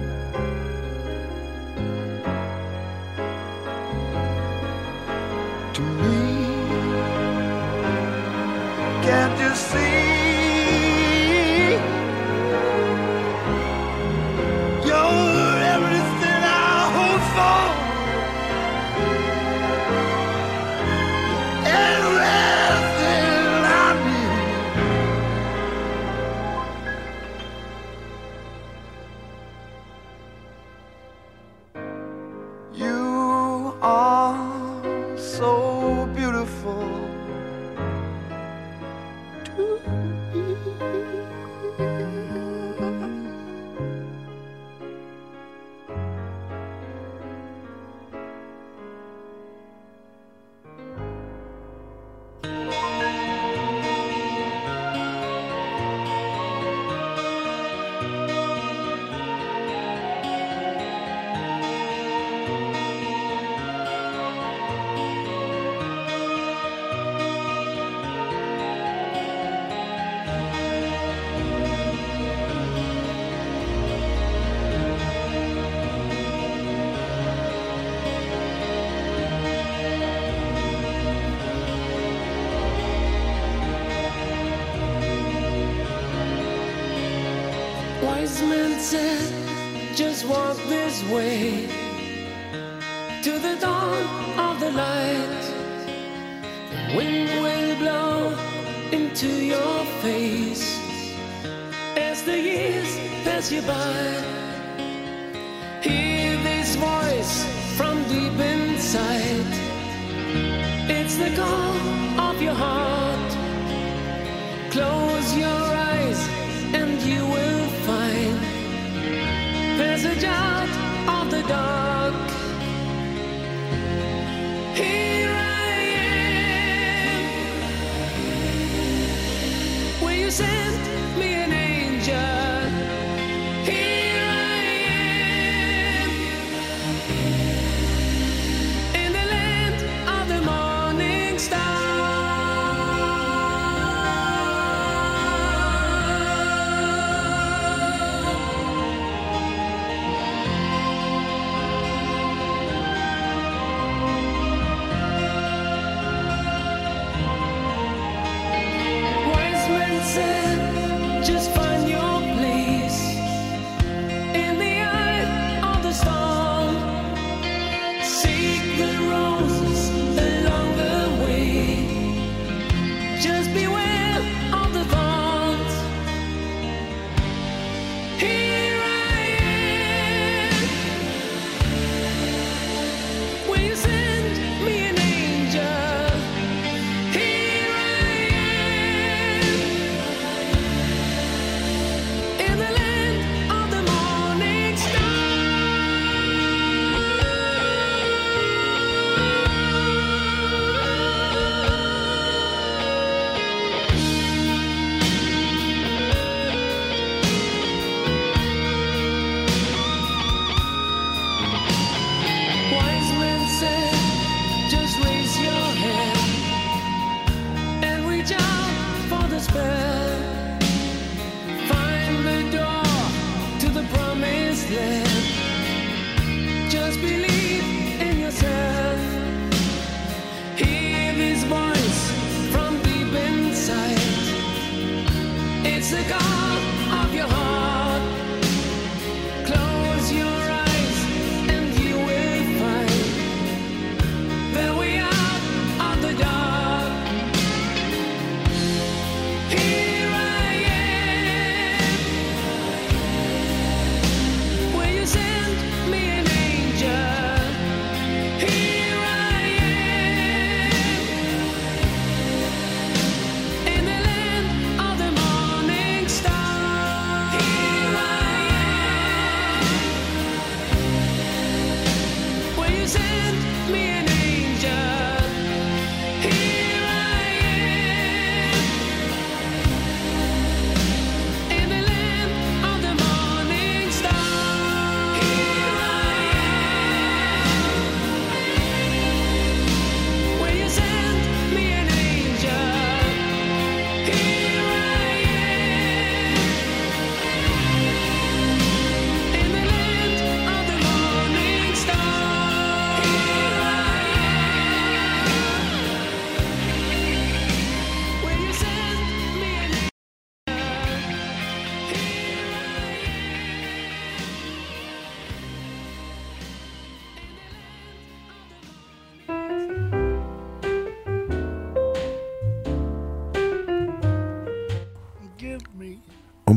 to me. Can't you see? You're everything I hope for. Everything I need. You are so beautiful to me. Wise men said, just walk this way to the dawn of the light. The wind will blow into your face as the years pass you by. Hear this voice from deep inside. It's the call of your heart. Close your eyes and you will find passage out of the dark. Here I am. Will you send me an angel? Here I am. In the land of the morning star. Wise men said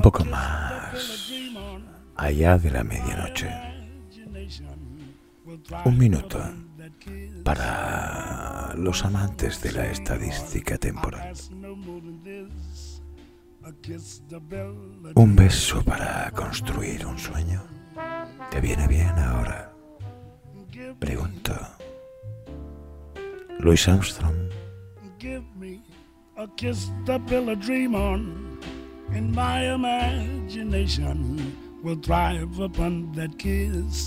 poco más allá de la medianoche. Un minuto para los amantes de la estadística temporal. Un beso para construir un sueño. ¿Te viene bien ahora? Pregunto. Louis Armstrong. Give me a kiss to build a dream on, and my imagination will thrive upon that kiss.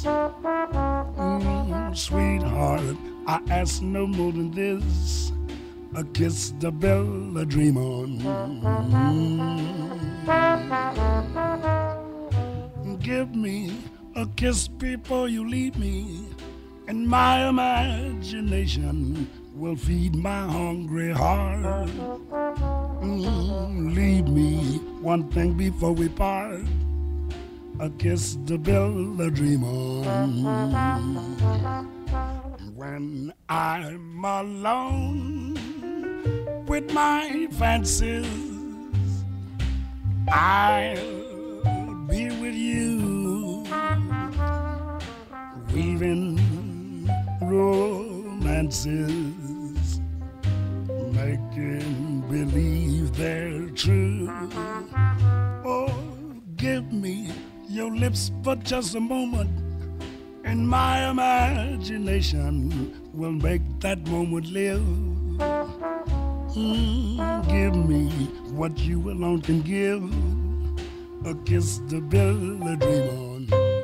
Sweetheart, I ask no more than this, a kiss to build a dream on. Give me a kiss before you leave me, and my imagination will feed my hungry heart. Leave me one thing before we part, a kiss to build a dream on. When I'm alone with my fancies, I'll be with you, weaving romances, making believe they're true. Oh, give me your lips for just a moment, and my imagination will make that moment live. Give me what you alone can give, a kiss to build a dream on.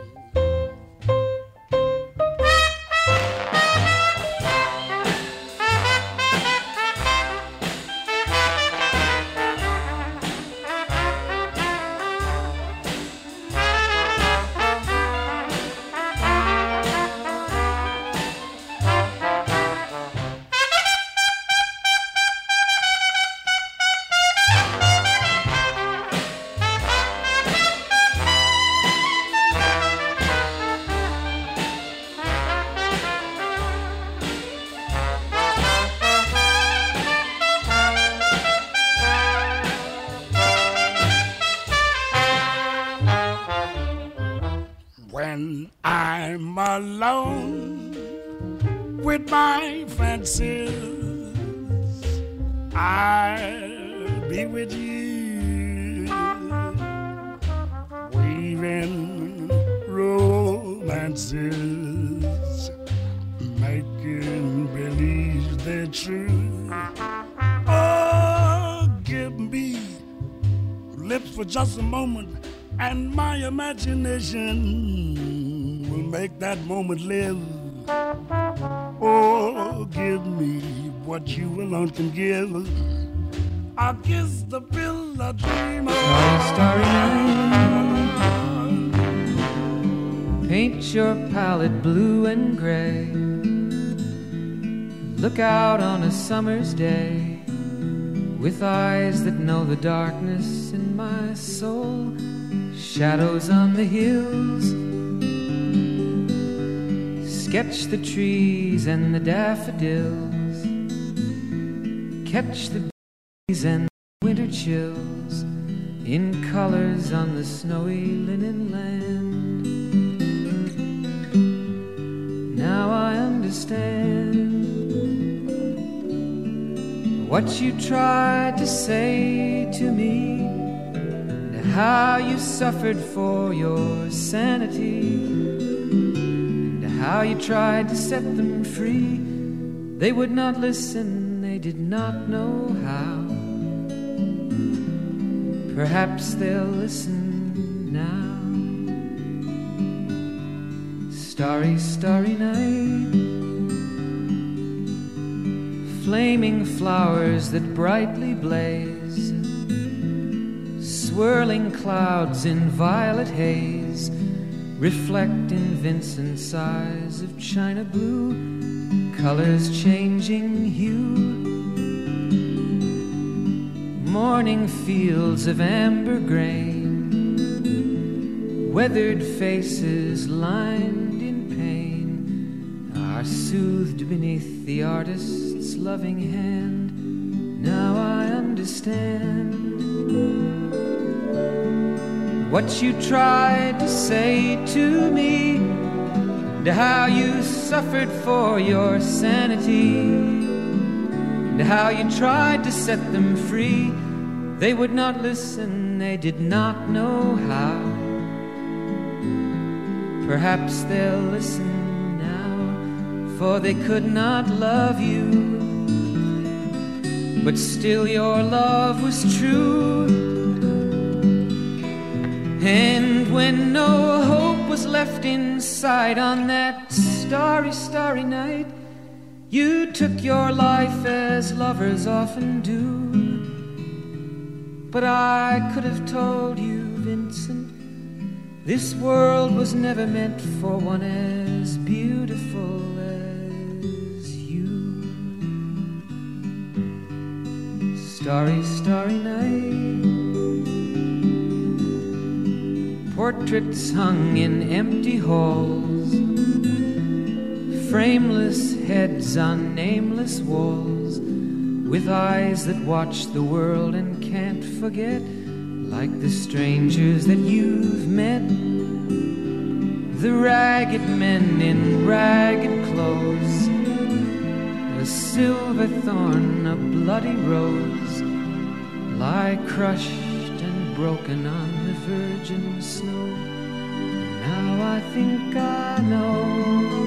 When I'm alone with my fancies, I'll be with you, weaving romances, making believe they're true. Oh, give me lips for just a moment, and my imagination will make that moment live. Oh, give me what you alone can give, I'll kiss the bill a dream of. Starry night, paint your palette blue and gray. Look out on a summer's day with eyes that know the darkness in my soul. Shadows on the hills, sketch the trees and the daffodils, catch the breeze and the winter chills in colors on the snowy linen land. Now I understand what you tried to say to me, how you suffered for your sanity, and how you tried to set them free. They would not listen, they did not know how. Perhaps they'll listen now. Starry, starry night, flaming flowers that brightly blaze, swirling clouds in violet haze, reflect in Vincent's eyes of china blue, colors changing hue. Morning fields of amber grain, weathered faces lined in pain, are soothed beneath the artist's loving hand. Now I understand what you tried to say to me, and how you suffered for your sanity, and how you tried to set them free. They would not listen, they did not know how. Perhaps they'll listen now, for they could not love you, but still your love was true. And when no hope was left inside on that starry, starry night, you took your life as lovers often do. But I could have told you, Vincent, this world was never meant for one as beautiful as you. Starry, starry night, portraits hung in empty halls, frameless heads on nameless walls, with eyes that watch the world and can't forget, like the strangers that you've met, the ragged men in ragged clothes, a silver thorn, a bloody rose, lie crushed and broken on the virgin snow. Now I think I know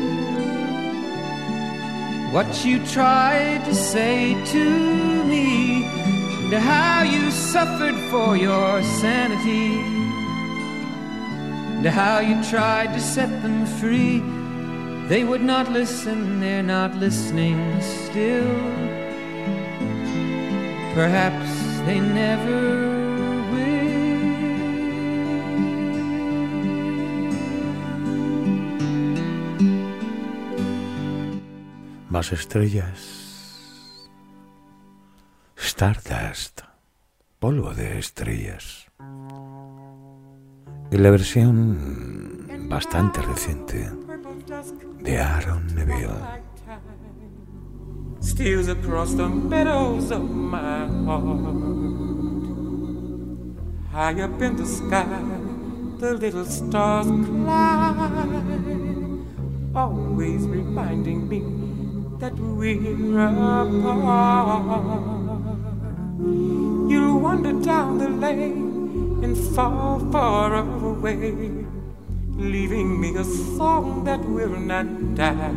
what you tried to say to me, and how you suffered for your sanity, and how you tried to set them free. They would not listen, they're not listening still. Perhaps they never Más estrellas, Stardust, polvo de estrellas. En la versión bastante reciente de Aaron Neville. Steals across the meadows of my heart. High up in the sky, the little stars climb, always reminding me that we're apart. You'll wander down the lane and far, far away, leaving me a song that will not die.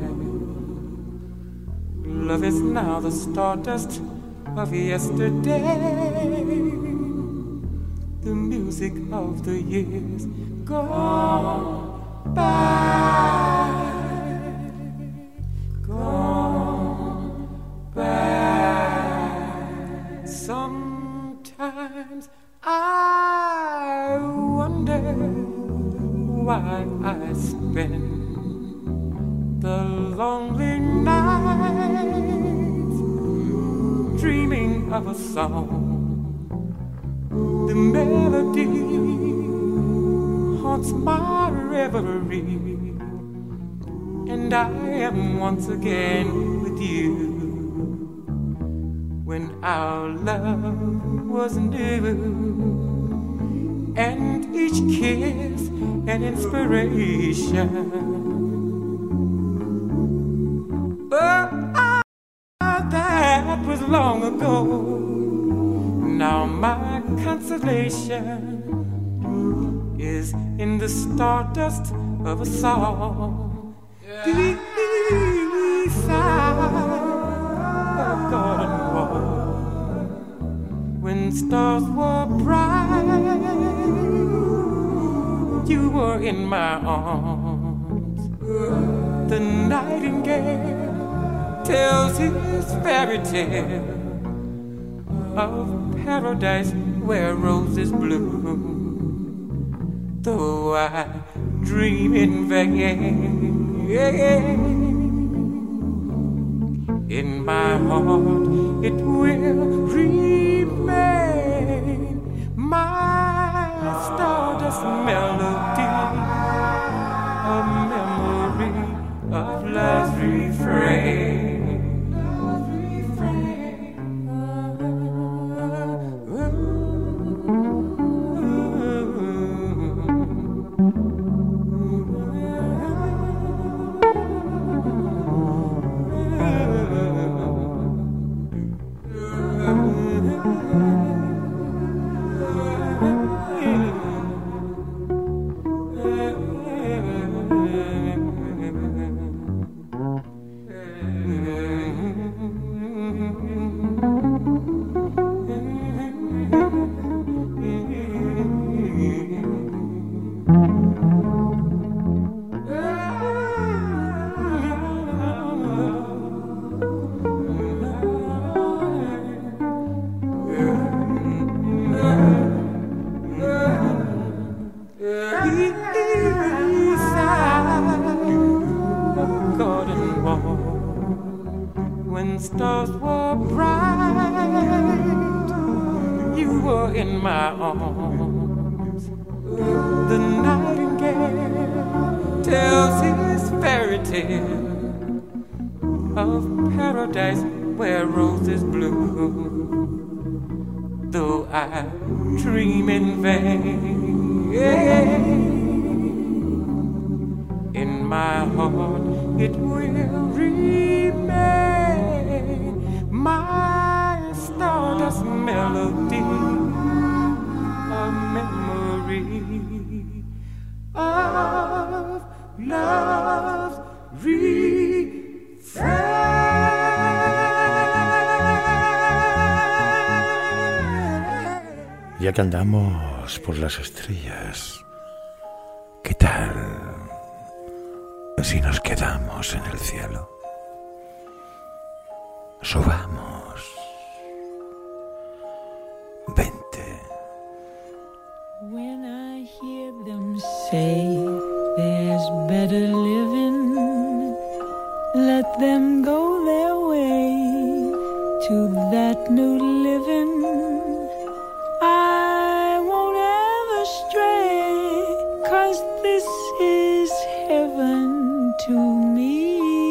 Love is now the stardust of yesterday, the music of the years gone by. Gone by. Sometimes I wonder why I spend the lonely nights dreaming of a song. The melody haunts my reverie, and I am once again with you. When our love was new, and each kiss an inspiration. Oh, that was long ago. Now my consolation is in the stardust of a song, beside a garden wall. When stars were bright, you were in my arms. The nightingale tells his fairy tale of paradise where roses bloom. Though I dream in vain, in my heart it will remain my stardust melody, a memory of love's refrain. a garden wall when stars were bright. You were in my arms. The nightingale tells his fairy tale of paradise where roses bloom, though I dream in vain. In my heart it will remain my stardust melody, a memory of love's refrain. Ya que andamos por las estrellas, ¿qué tal si nos quedamos en el cielo? Subamos. Vente. When I hear them say there's better living, let them go their way to that new living. I won't ever stray, 'cause this is heaven to me.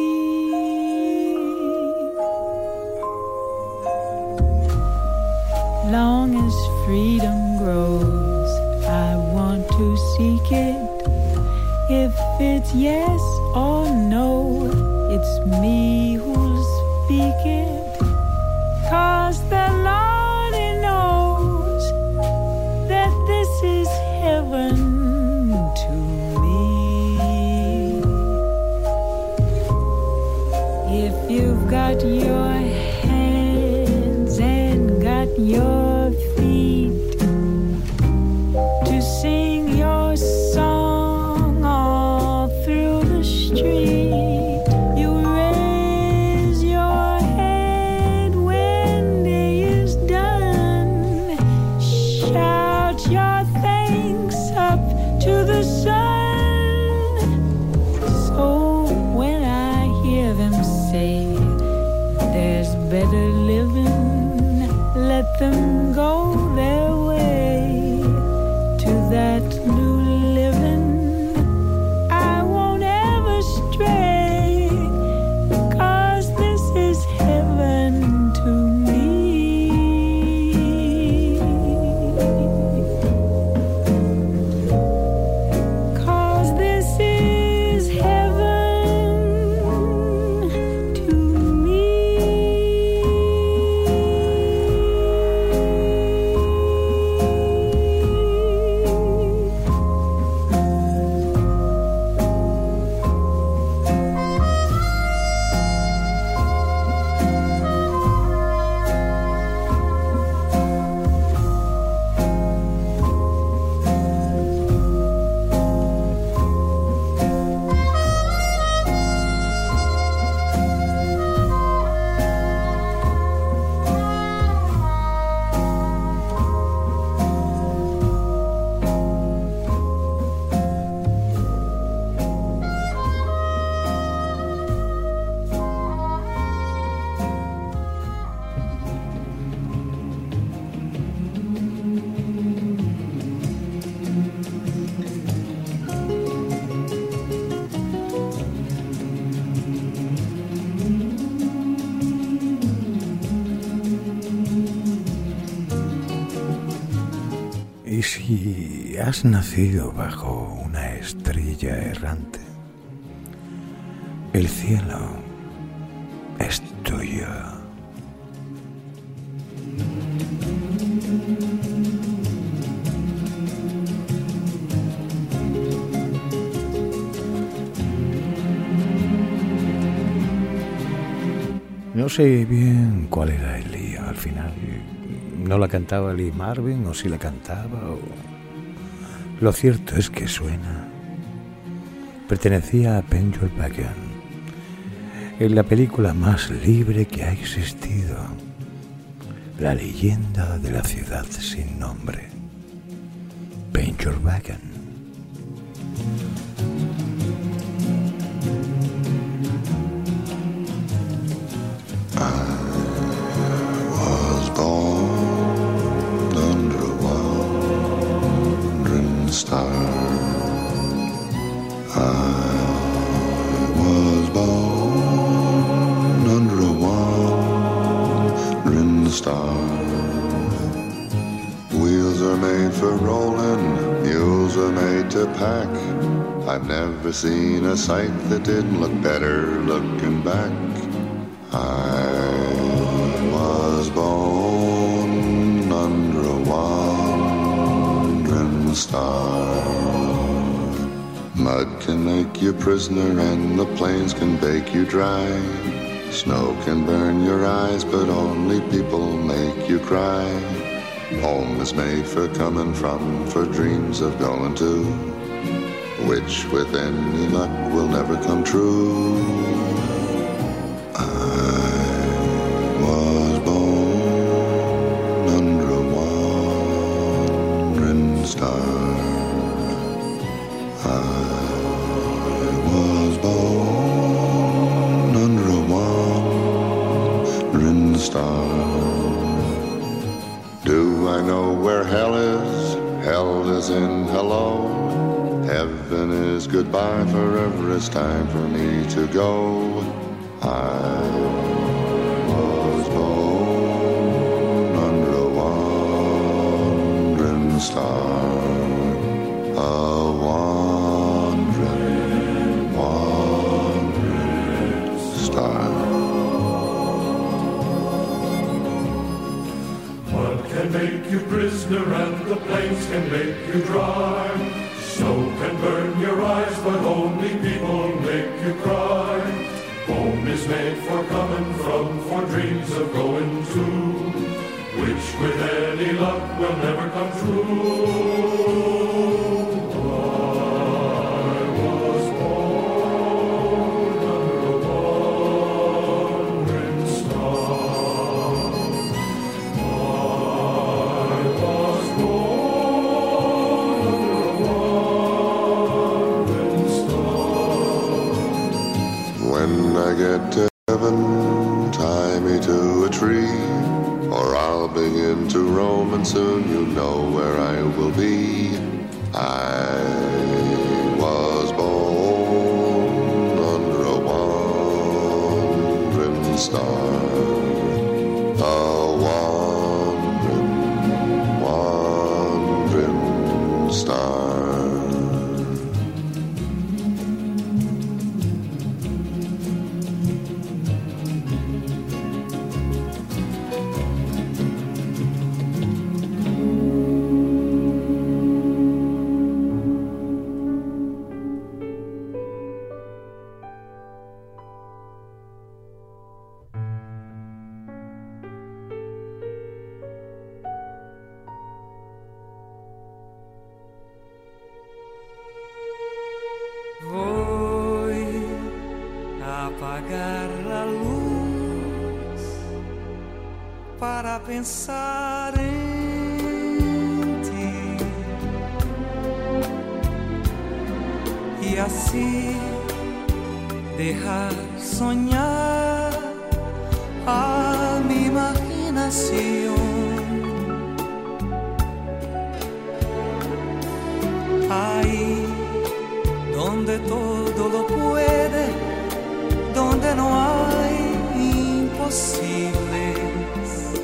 Long as freedom grows, I want to seek it. If it's yes or no, it's me who'll speak it. 'Cause the Lord knows that this is heaven to me. If you've got your hands and got your feet to sing your song all through the street, you raise your head when day is done, shout your thanks up to the sun. So when I hear them say there's better living, let them go their way to that new living. I won't ever stray, 'cause this is heaven to me. 'Cause this is heaven to me. ¿Y si has nacido bajo una estrella errante? El cielo es tuyo. No sé bien cuál era el lío al final. ¿No la cantaba Lee Marvin o si la cantaba? Lo cierto es que suena. Pertenecía a Benjol Bagan, en la película más libre que ha existido, La leyenda de la ciudad sin nombre. Benjol Bagan. was born under a wandering star. Wheels are made for rolling, mules are made to pack. I've never seen a sight that didn't look better looking back. I was born under a wandering star. Mud can make you prisoner and the plains can bake you dry. Snow can burn your eyes, but only people make you cry. Home is made for coming from, for dreams of going to, which with any luck will never come true. I was born under a wandering star. I was born under a wandering star. Do I know where hell is? Hell is in hello. Heaven is goodbye, forever it's time for me to go. I was born under a wandering star. A wandering star. Mud can make you prisoner and the plains can make you dry. Snow can burn your eyes, but only people make you cry. Home is made for coming from, for dreams of going to, which with any luck will never come true. I was born under a wandering star. I was born under a wandering star. When I get to heaven, tie me to a tree, or I'll begin to roam, and soon you'll know where I will be. I was born under a wandering star. A wandering star. Voy a apagar la luz para pensar en ti y así dejar soñar a mi imaginación. Ahí donde todo lo puede, donde no hay imposibles.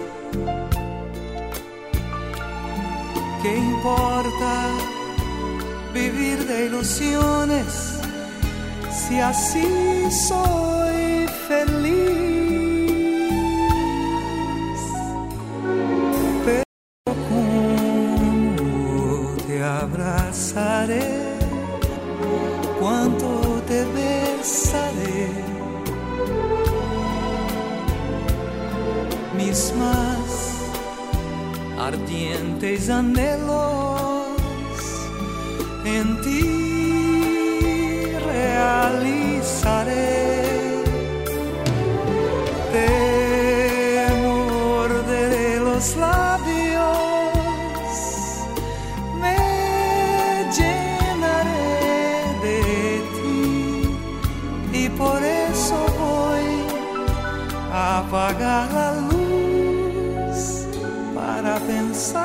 ¿Qué importa vivir de ilusiones si así soy feliz? Pero ¿cómo te abrazaré? Cuánto te besaré, mis más ardientes anhelos en ti realizaré. Te morderé los labios, me llenaré de ti y por eso voy a apagar la luz para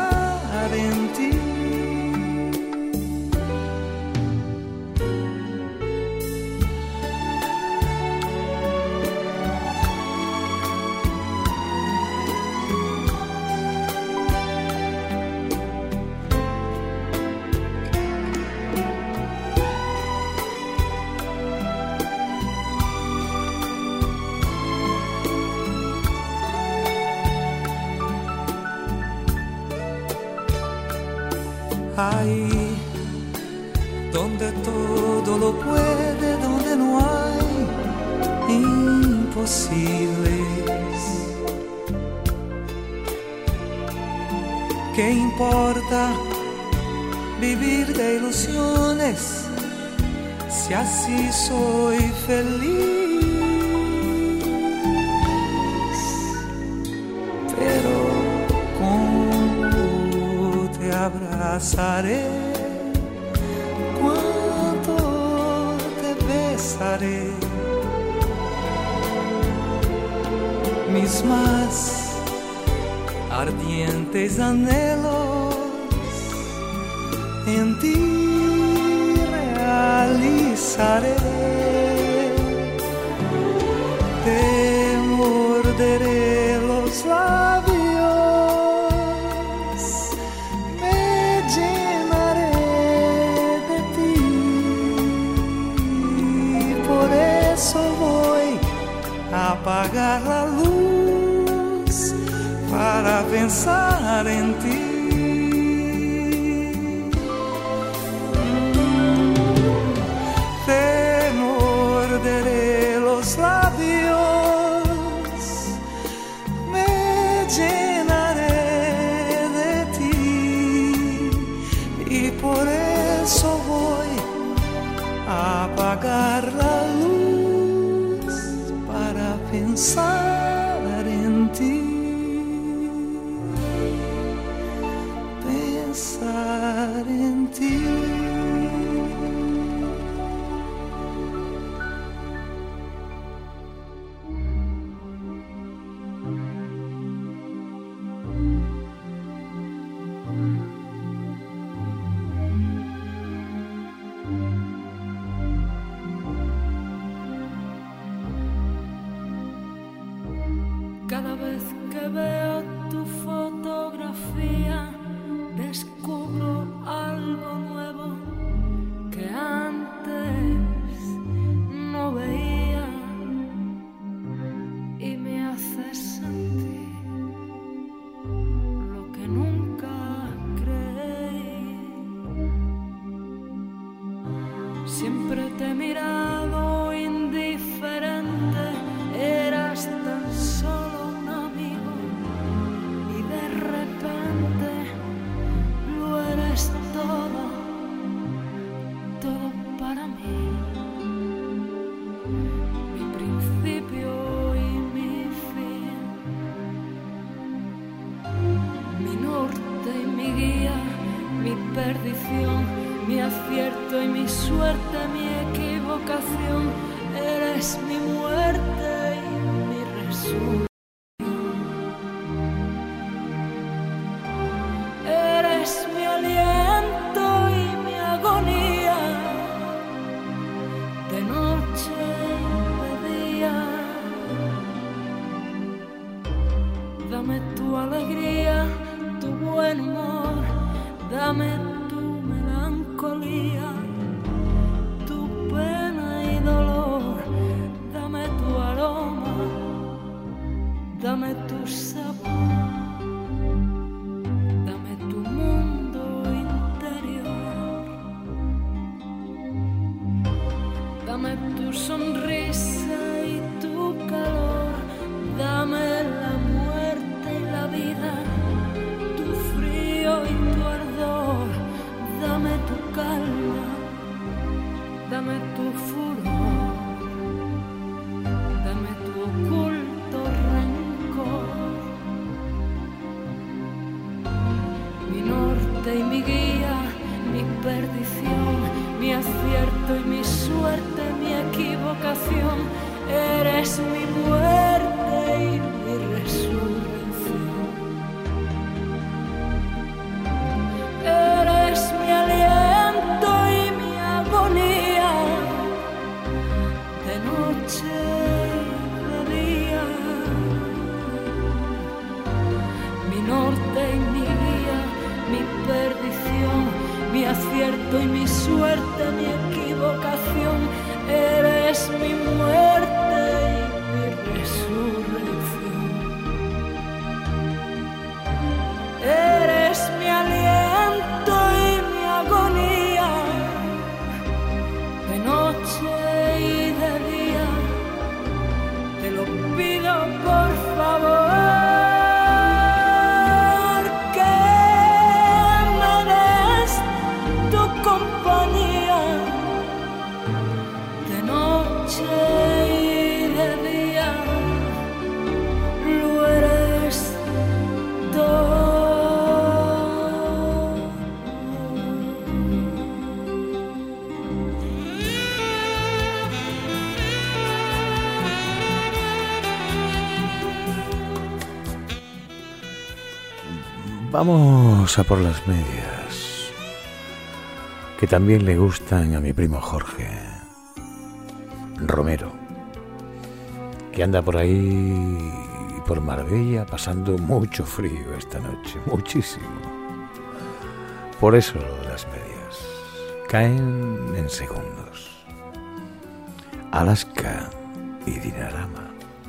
pensar en ti. donde todo lo puede, donde no hay imposibles. ¿Qué importa vivir de ilusiones si así soy feliz? Pero ¿cómo te abrazaré? ¿Cuánto te besaré? Mis más ardientes anhelos en ti realizaré. Te morderé los labios, me llenaré de ti. Por eso voy a apagar la luz para pensar en ti. Te morderé los labios, me llenaré de ti, y por eso voy a apagar la luz para pensar en ti. Pensar en ti. Cada vez que veo tu fotografía, descubro algo nuevo que antes no veía, y me hace sentir lo que nunca creí. Siempre te he mirado indiferente, eras tan solo un amigo, y de repente lo eres todo, todo para mí. Mi principio y mi fin, mi norte y mi guía, mi perdición, mi acierto y mi suerte, mi equivocación. Eres mi muerte y mi resurrección. Eres mi aliento y mi agonía, de noche y de día. Dame tu alegría, tu buen humor, dame tu melancolía, tu pena y dolor, dame tu aroma, dame tu sabor, dame tu mundo interior, dame tu sonrisa y tu calor, dame la muerte y la vida, tu frío y tu ardor, dame tu calma, dame tu furor, dame tu oculto rencor. Mi norte y mi guía, mi perdición, mi acierto y mi suerte, mi equivocación. Eres mi muerte y mi resurrección. Eres mi aliento y mi agonía, de noche y de día. Mi norte y mi guía, mi perdición, mi acierto y mi suerte, mi equivocación. Eres mi muerte y mi resurrección. Eres mi aliento y mi agonía, mía, de noche y de día, lo eres todo. Vamos a por las medias, que también le gustan a mi primo Jorge Romero, que anda por ahí, por Marbella, pasando mucho frío esta noche, muchísimo. Por eso las medias caen en segundos. Alaska y Dinarama.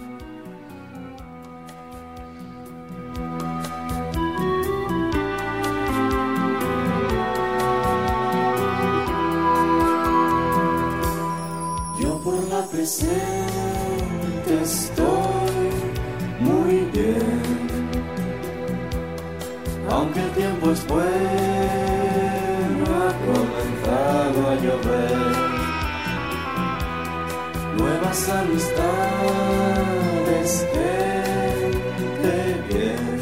Presente estoy muy bien, aunque el tiempo es bueno, ha comenzado a llover. Nuevas amistades, gente bien,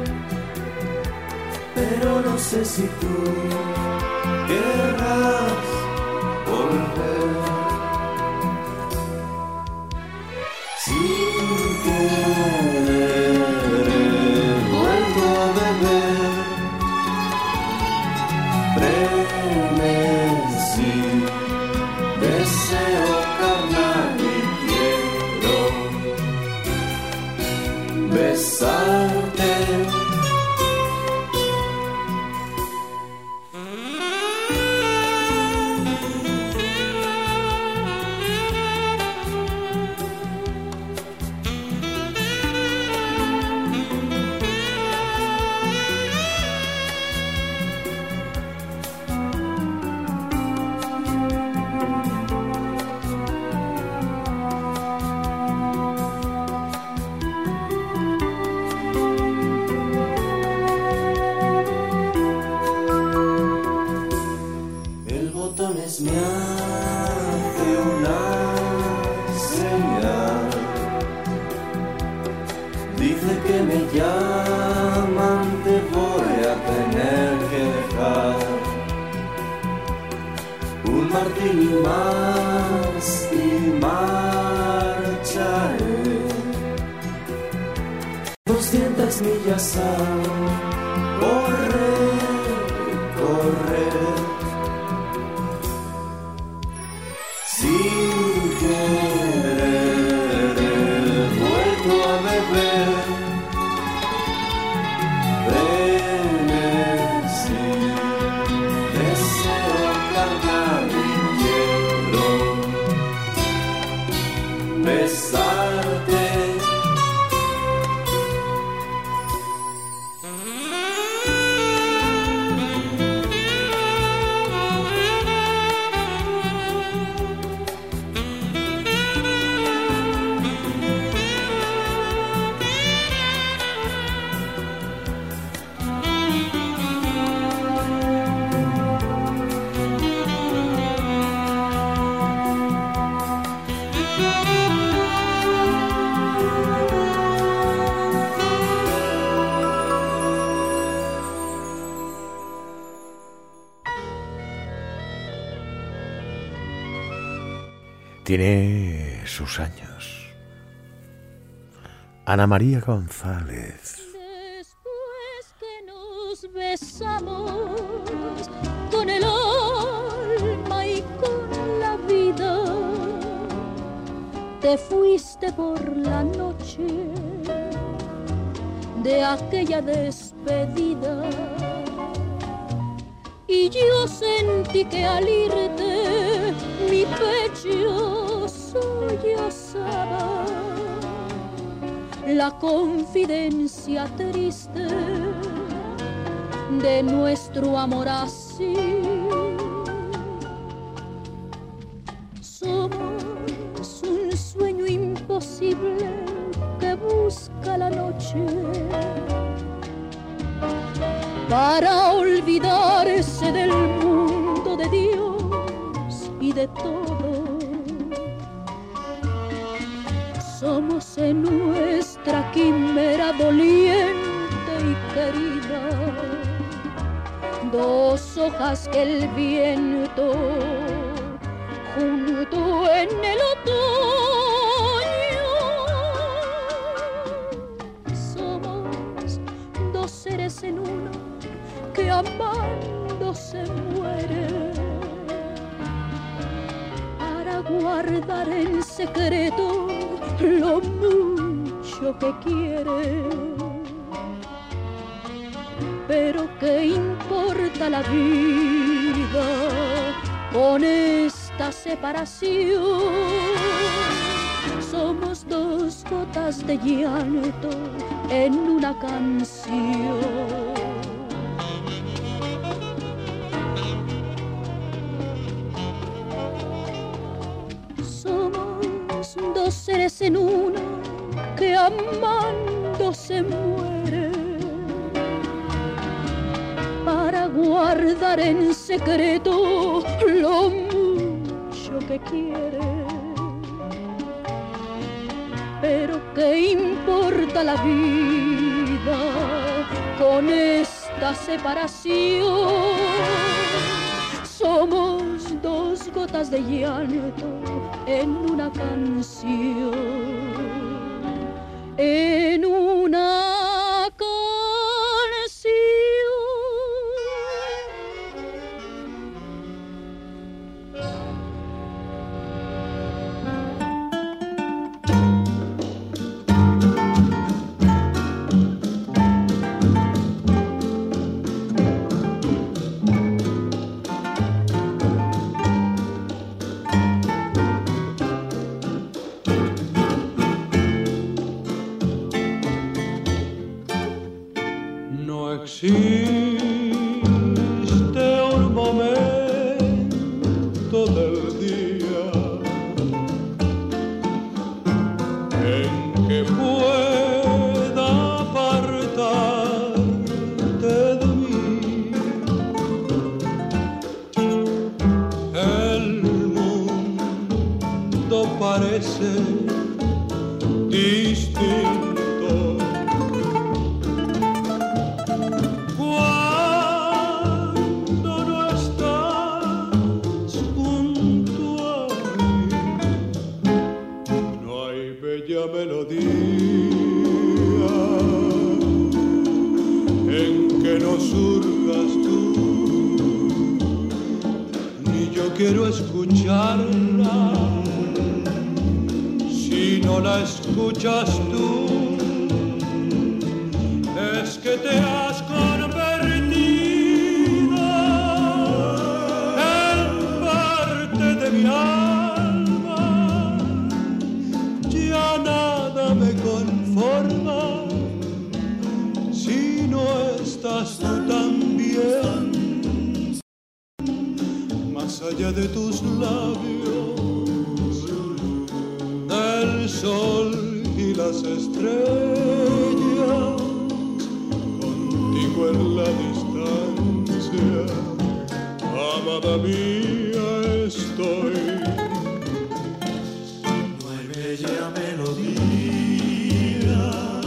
pero no sé si tú querrás volver. Sin querer vuelvo a beber, frenesí, deseo carnal y quiero besarte. Me hace una señal, dice que me llaman, te voy a tener que dejar. Un martini más y marcharé. 200 millas a correr, correr. Sin querer vuelvo a beber, frenesí, deseo carnal y quiero besarte. Tiene sus años. Ana María González. Después que nos besamos con el alma y con la vida, te fuiste por la noche de aquella despedida. Y yo sentí que al irte mi pecho sollozaba la confidencia triste de nuestro amor así. Somos un sueño imposible que busca la noche para olvidarse del mundo de Dios de todo. Somos en nuestra quimera doliente y querida dos hojas que el viento junto en el otoño. Somos dos seres en uno que amando se muere para guardar en secreto lo mucho que quiere. Pero qué importa la vida con esta separación. Somos dos gotas de llanto en una canción. Dos seres en uno que amando se muere para guardar en secreto lo mucho que quiere. Pero qué importa la vida con esta separación. Somos dos gotas de llanto en una canción, en una canción. Existe un momento del día en que pueda apartarte de mí. El mundo parece distinto. Melodía en que no surgas tú, ni yo quiero escucharla si no la escuchas tú. Es que te has convertido en parte de mi alma. Ya nada me conforma si no estás tú también. Más allá de tus labios, del sol y las estrellas, contigo en la distancia, amada mía estoy. No hay bella melodía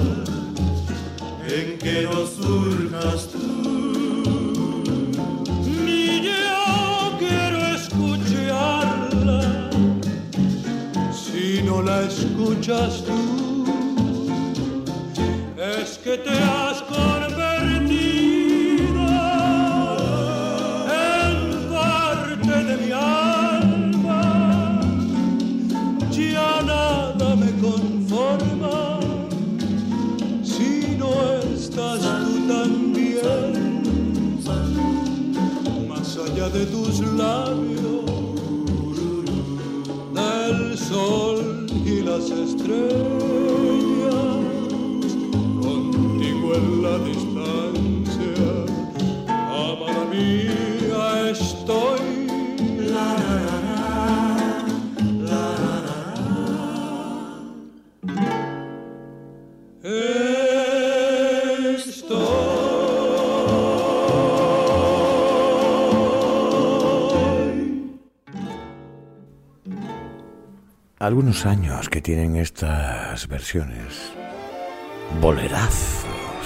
en que no surjas tú, ni yo quiero escucharla si no la escuchas tú. Es que te has convertido en parte de mi alma. Ya nada me conforma si no estás tú también. Más allá de tus labios, del sol y las estrellas, contigo en la distancia, amada mía estoy. La, la, la, la, la, algunos años que tienen estas versiones. Bolerazos.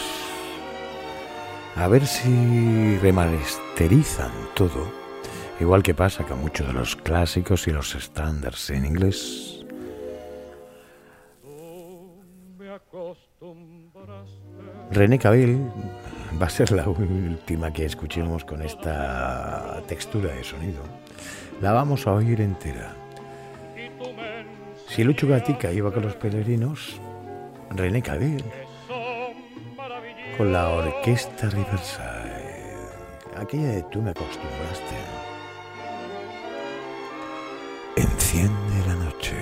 A ver si remasterizan todo, igual que pasa con muchos de los clásicos y los estándares en inglés. René Cabell va a ser la última que escuchemos con esta textura de sonido. La vamos a oír entera. Si Lucho Gatica iba con los peregrinos, René Cabell con la Orquesta Riverside, aquella de Tú me acostumbraste. Enciende la noche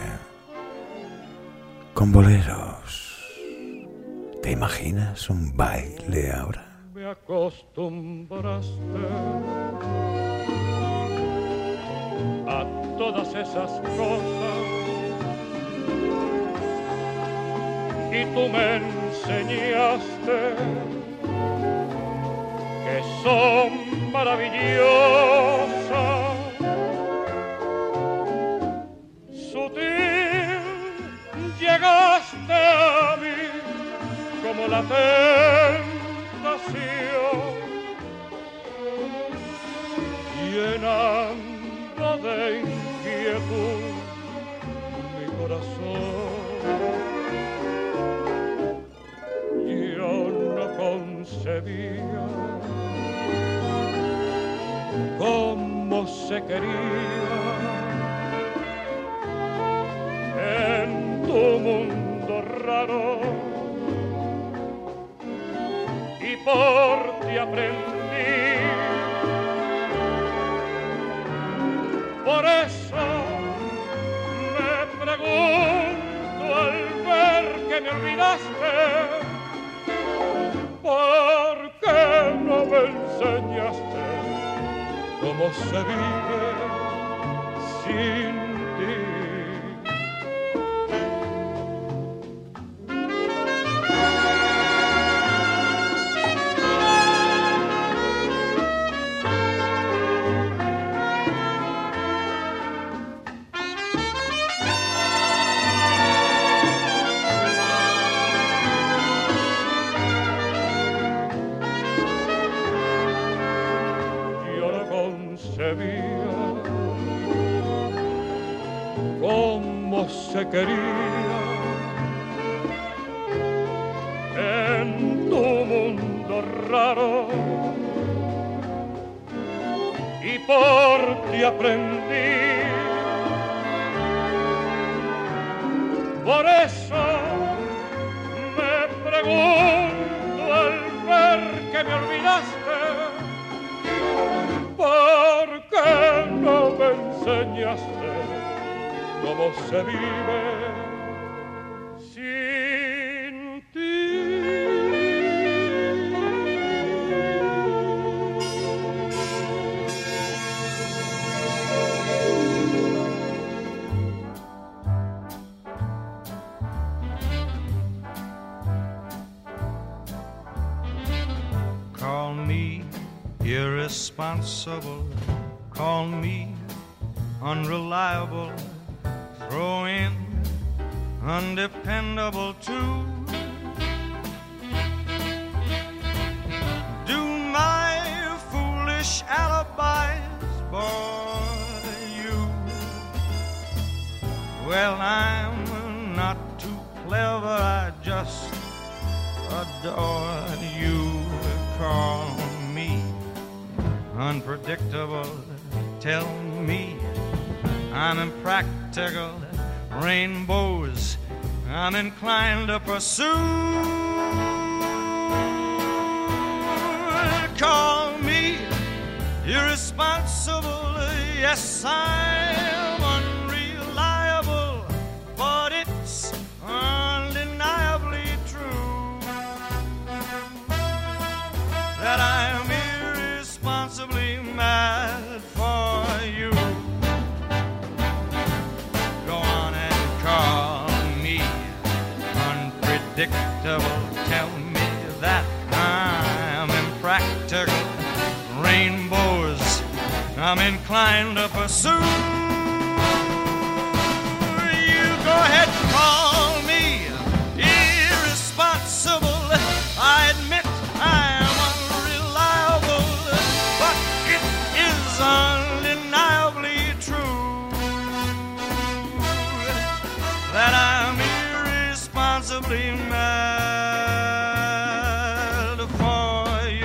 con boleros. ¿Te imaginas un baile ahora? Me acostumbraste a todas esas cosas y tú me enseñaste que son maravillosas. Sutil llegaste a mí como la tentación, llenando de inquietud mi corazón. Yo no concebía cómo se quería en tu mundo raro, y por ti aprendí. Por eso me pregunto al ver que me olvidaste, ¿por qué no me enseñaste cómo se vive sin ti? Cómo se quería en tu mundo raro, y por ti aprendí. Por eso me pregunto al ver que me olvidaste, ¿por qué no me enseñaste cómo se vive sin ti? Call me irresponsible, call me unreliable, throw in undependable too. Do my foolish alibis bore you? Well, I'm not too clever, I just adore you. Call me unpredictable, tell me I'm impractical, rainbows I'm inclined to pursue. Call me irresponsible, yes, I'm unreliable, but it's undeniably true that I'm irresponsibly mad for you. Go on and call me unpredictable, tell me that I'm impractical, rainbows I'm inclined to pursue. You only mad for you.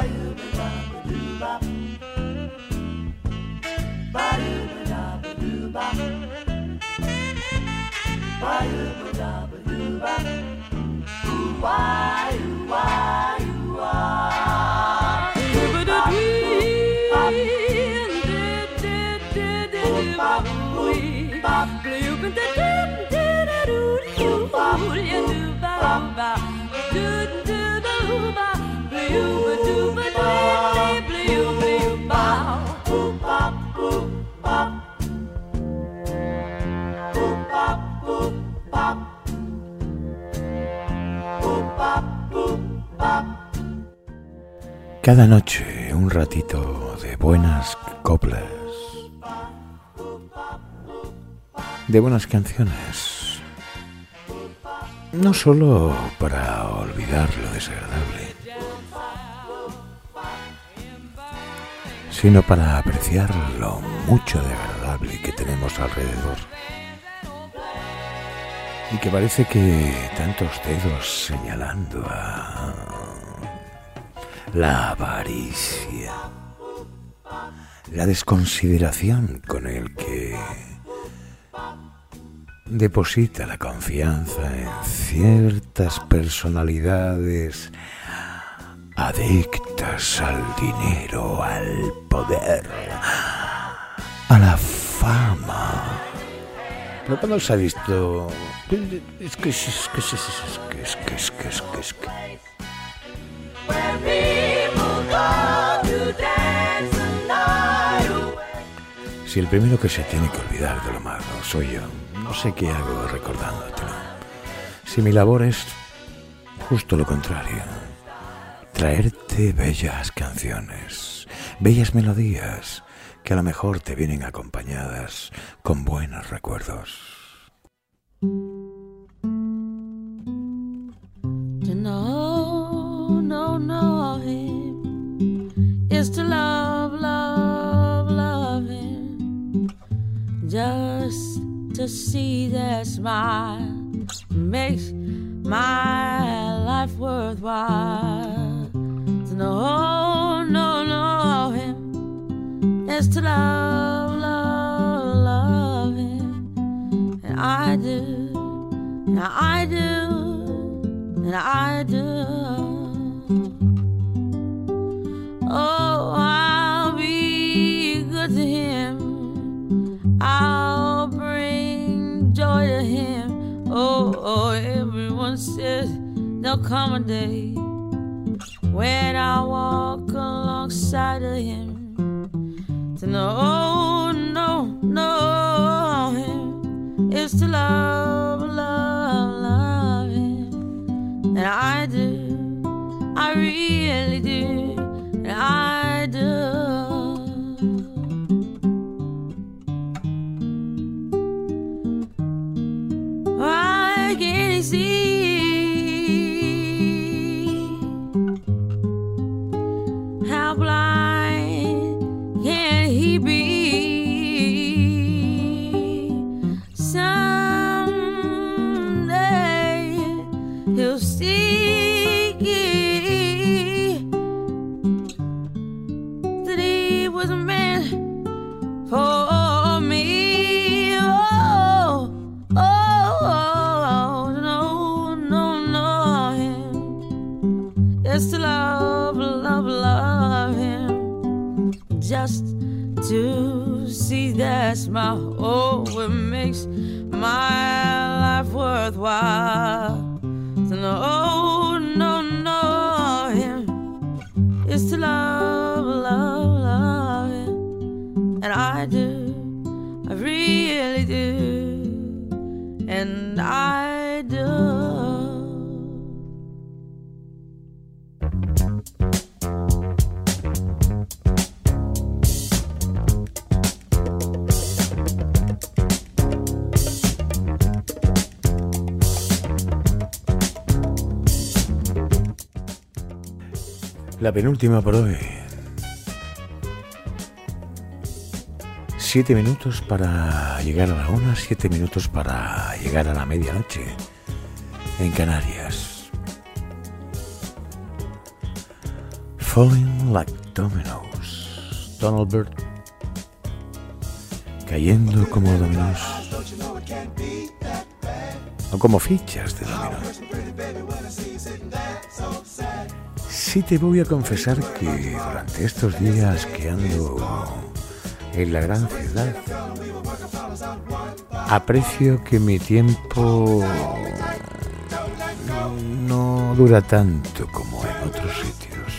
Ba-doo-ba-da-ba-doo-bop. Ba-doo-ba-da-ba-doo. Cada noche un ratito de buenas coplas, de buenas canciones, no solo para olvidar lo desagradable, sino para apreciar lo mucho de agradable que tenemos alrededor y que parece que tantos dedos señalando a la avaricia, la desconsideración con el que deposita la confianza en ciertas personalidades adictas al dinero, al poder, a la fama. Pero cuando se ha visto, es que si el primero que se tiene que olvidar de lo malo soy yo, no sé qué hago recordándotelo. Si mi labor es justo lo contrario, traerte bellas canciones, bellas melodías que a lo mejor te vienen acompañadas con buenos recuerdos. No, him is to love him. Just to see that smile makes my life worthwhile. To know him is to love him. And I do, and I do, and I do. Oh, I'll be good to him. I'll bring joy to him. Oh, everyone says there'll come a day when I'll walk alongside of him. To know him is to love him. And I do, I really do. I do. I can see how blind can he be. Someday he'll see. For me, no, him is to love him. Just to see that smile, oh, it makes my life worthwhile. To know him is to love him. And I do, I really do, and I do. La penúltima por hoy. 7 minutos para llegar a la 1, 7 minutos para llegar a la medianoche en Canarias. Falling like dominoes. Donald Byrd. Cayendo como dominós. O como fichas de dominó. Sí te voy a confesar que durante estos días que ando en la gran ciudad, aprecio que mi tiempo no dura tanto como en otros sitios.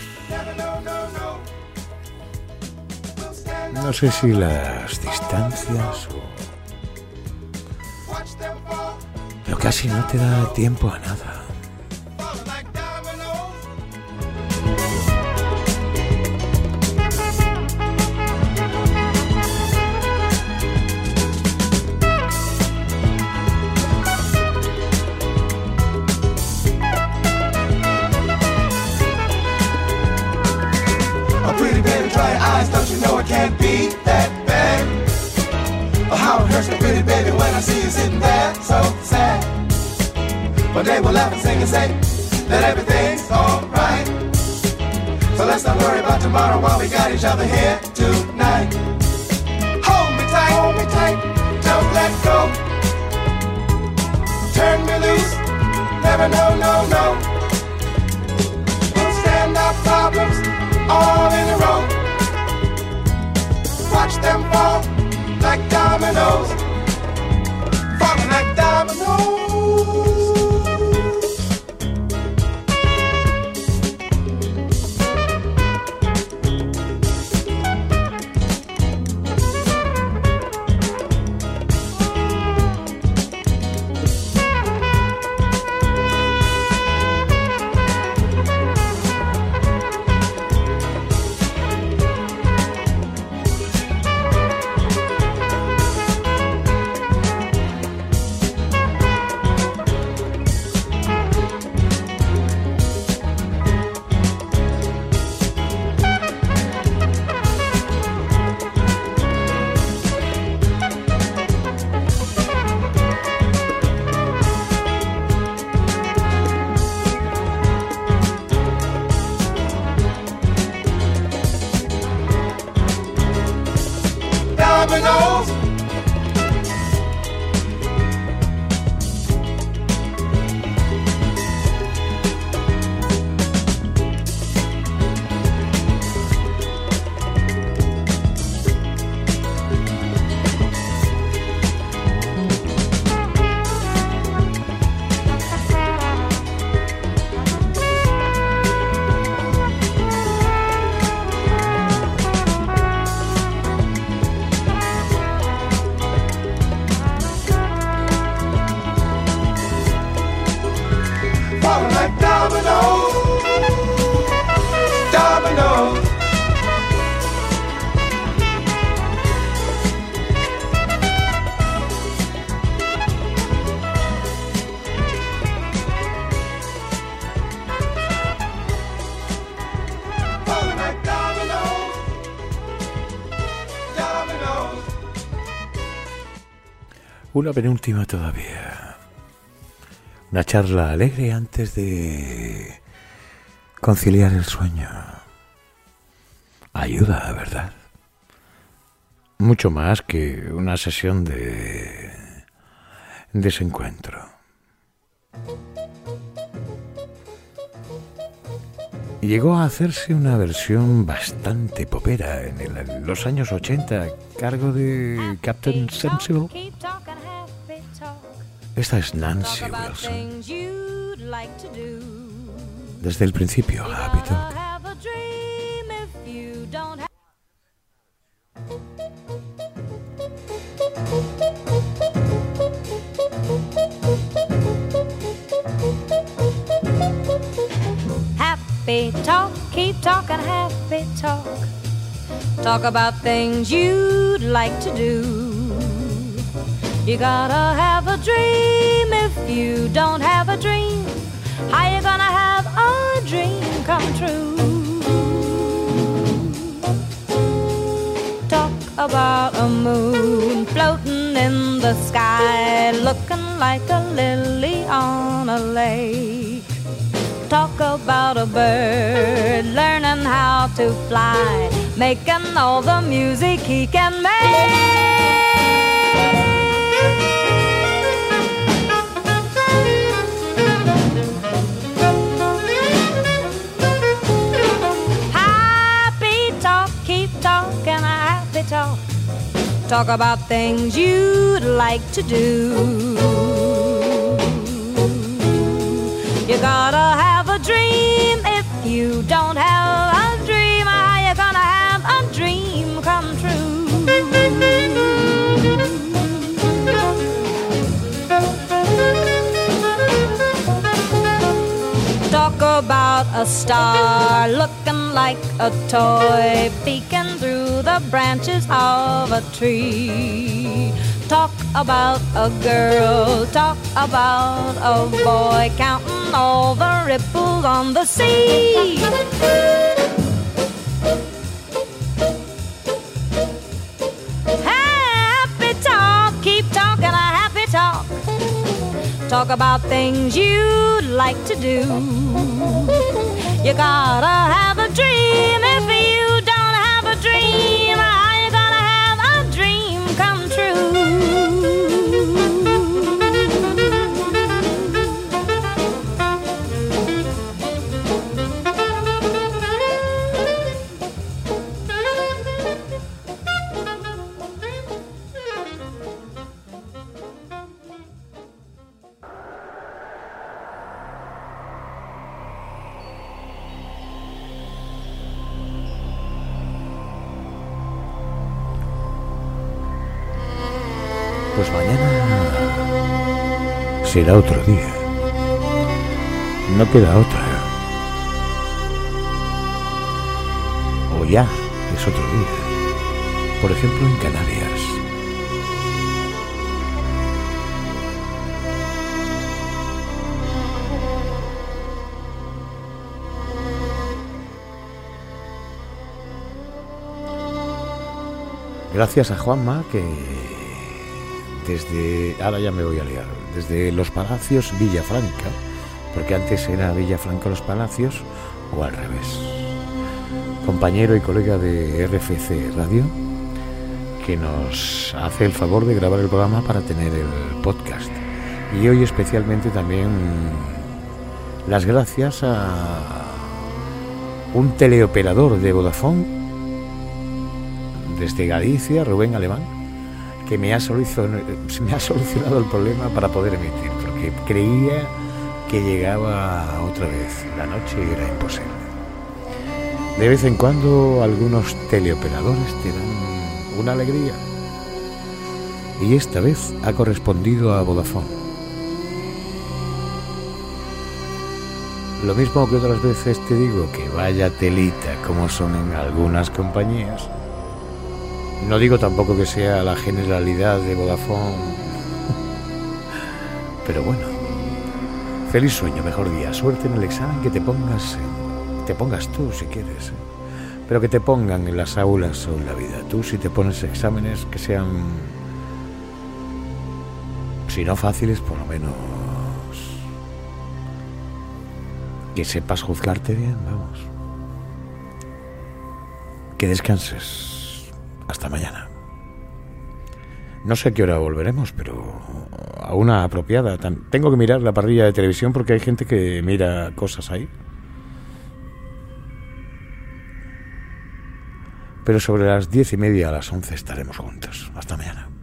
No sé si las distancias pero casi no te da tiempo a nada. Don't you know it can't be that bad? Oh, how it hurts me pretty baby when I see you sitting there so sad. One day we'll laugh and sing and say that everything's alright. So let's not worry about tomorrow while we got each other here tonight. Hold me tight, don't let go. Turn me loose, never no. We'll stand our problems all in a row. Watch them fall like dominoes, falling like dominoes. Una penúltima todavía. Una charla alegre antes de conciliar el sueño. Ayuda, ¿verdad? Mucho más que una sesión de desencuentro. Llegó a hacerse una versión bastante popera en los años 80 a cargo de Captain Sensible. Esta es Nancy Wilson. Desde el principio, Happy Talk. Happy talk, keep talking happy talk. Talk about things you'd like to do. You gotta have a dream. If you don't have a dream, how you gonna have a dream come true? Talk about a moon floating in the sky, looking like a lily on a lake. Talk about a bird learning how to fly, making all the music he can make. Talk. Talk about things you'd like to do. You gotta have a dream. If you don't have a dream, how you gonna have a dream come true? Talk about a star looking like a toy, peeking through the branches of a tree. Talk about a girl, talk about a boy, counting all the ripples on the sea. Happy talk, keep talking a happy talk. Talk about things you'd like to do. You gotta have a dream. If you don't have a dream, how you gonna have a dream come true? Pues mañana será otro día. No queda otra. O ya es otro día. Por ejemplo, en Canarias. Gracias a Juanma que desde, ahora ya me voy a liar, desde Los Palacios, Villafranca, porque antes era Villafranca Los Palacios, o al revés. Compañero y colega de RFC Radio, que nos hace el favor de grabar el programa para tener el podcast. Y hoy especialmente también las gracias a un teleoperador de Vodafone desde Galicia, Rubén Alemán, que me ha solucionado el problema para poder emitir, porque creía que llegaba otra vez la noche y era imposible. De vez en cuando algunos teleoperadores te dan una alegría, y esta vez ha correspondido a Vodafone. Lo mismo que otras veces te digo, que vaya telita como son en algunas compañías. No digo tampoco que sea la generalidad de Vodafone, pero bueno, feliz sueño, mejor día, suerte en el examen que te pongas tú si quieres, pero que te pongan en las aulas o en la vida. Tú, si te pones exámenes, que sean, si no fáciles, por lo menos que sepas juzgarte bien, vamos. Que descanses. Hasta mañana. No sé a qué hora volveremos, pero a una apropiada. Tengo que mirar la parrilla de televisión porque hay gente que mira cosas ahí. Pero sobre las 10:30 a las 11 estaremos juntos. Hasta mañana.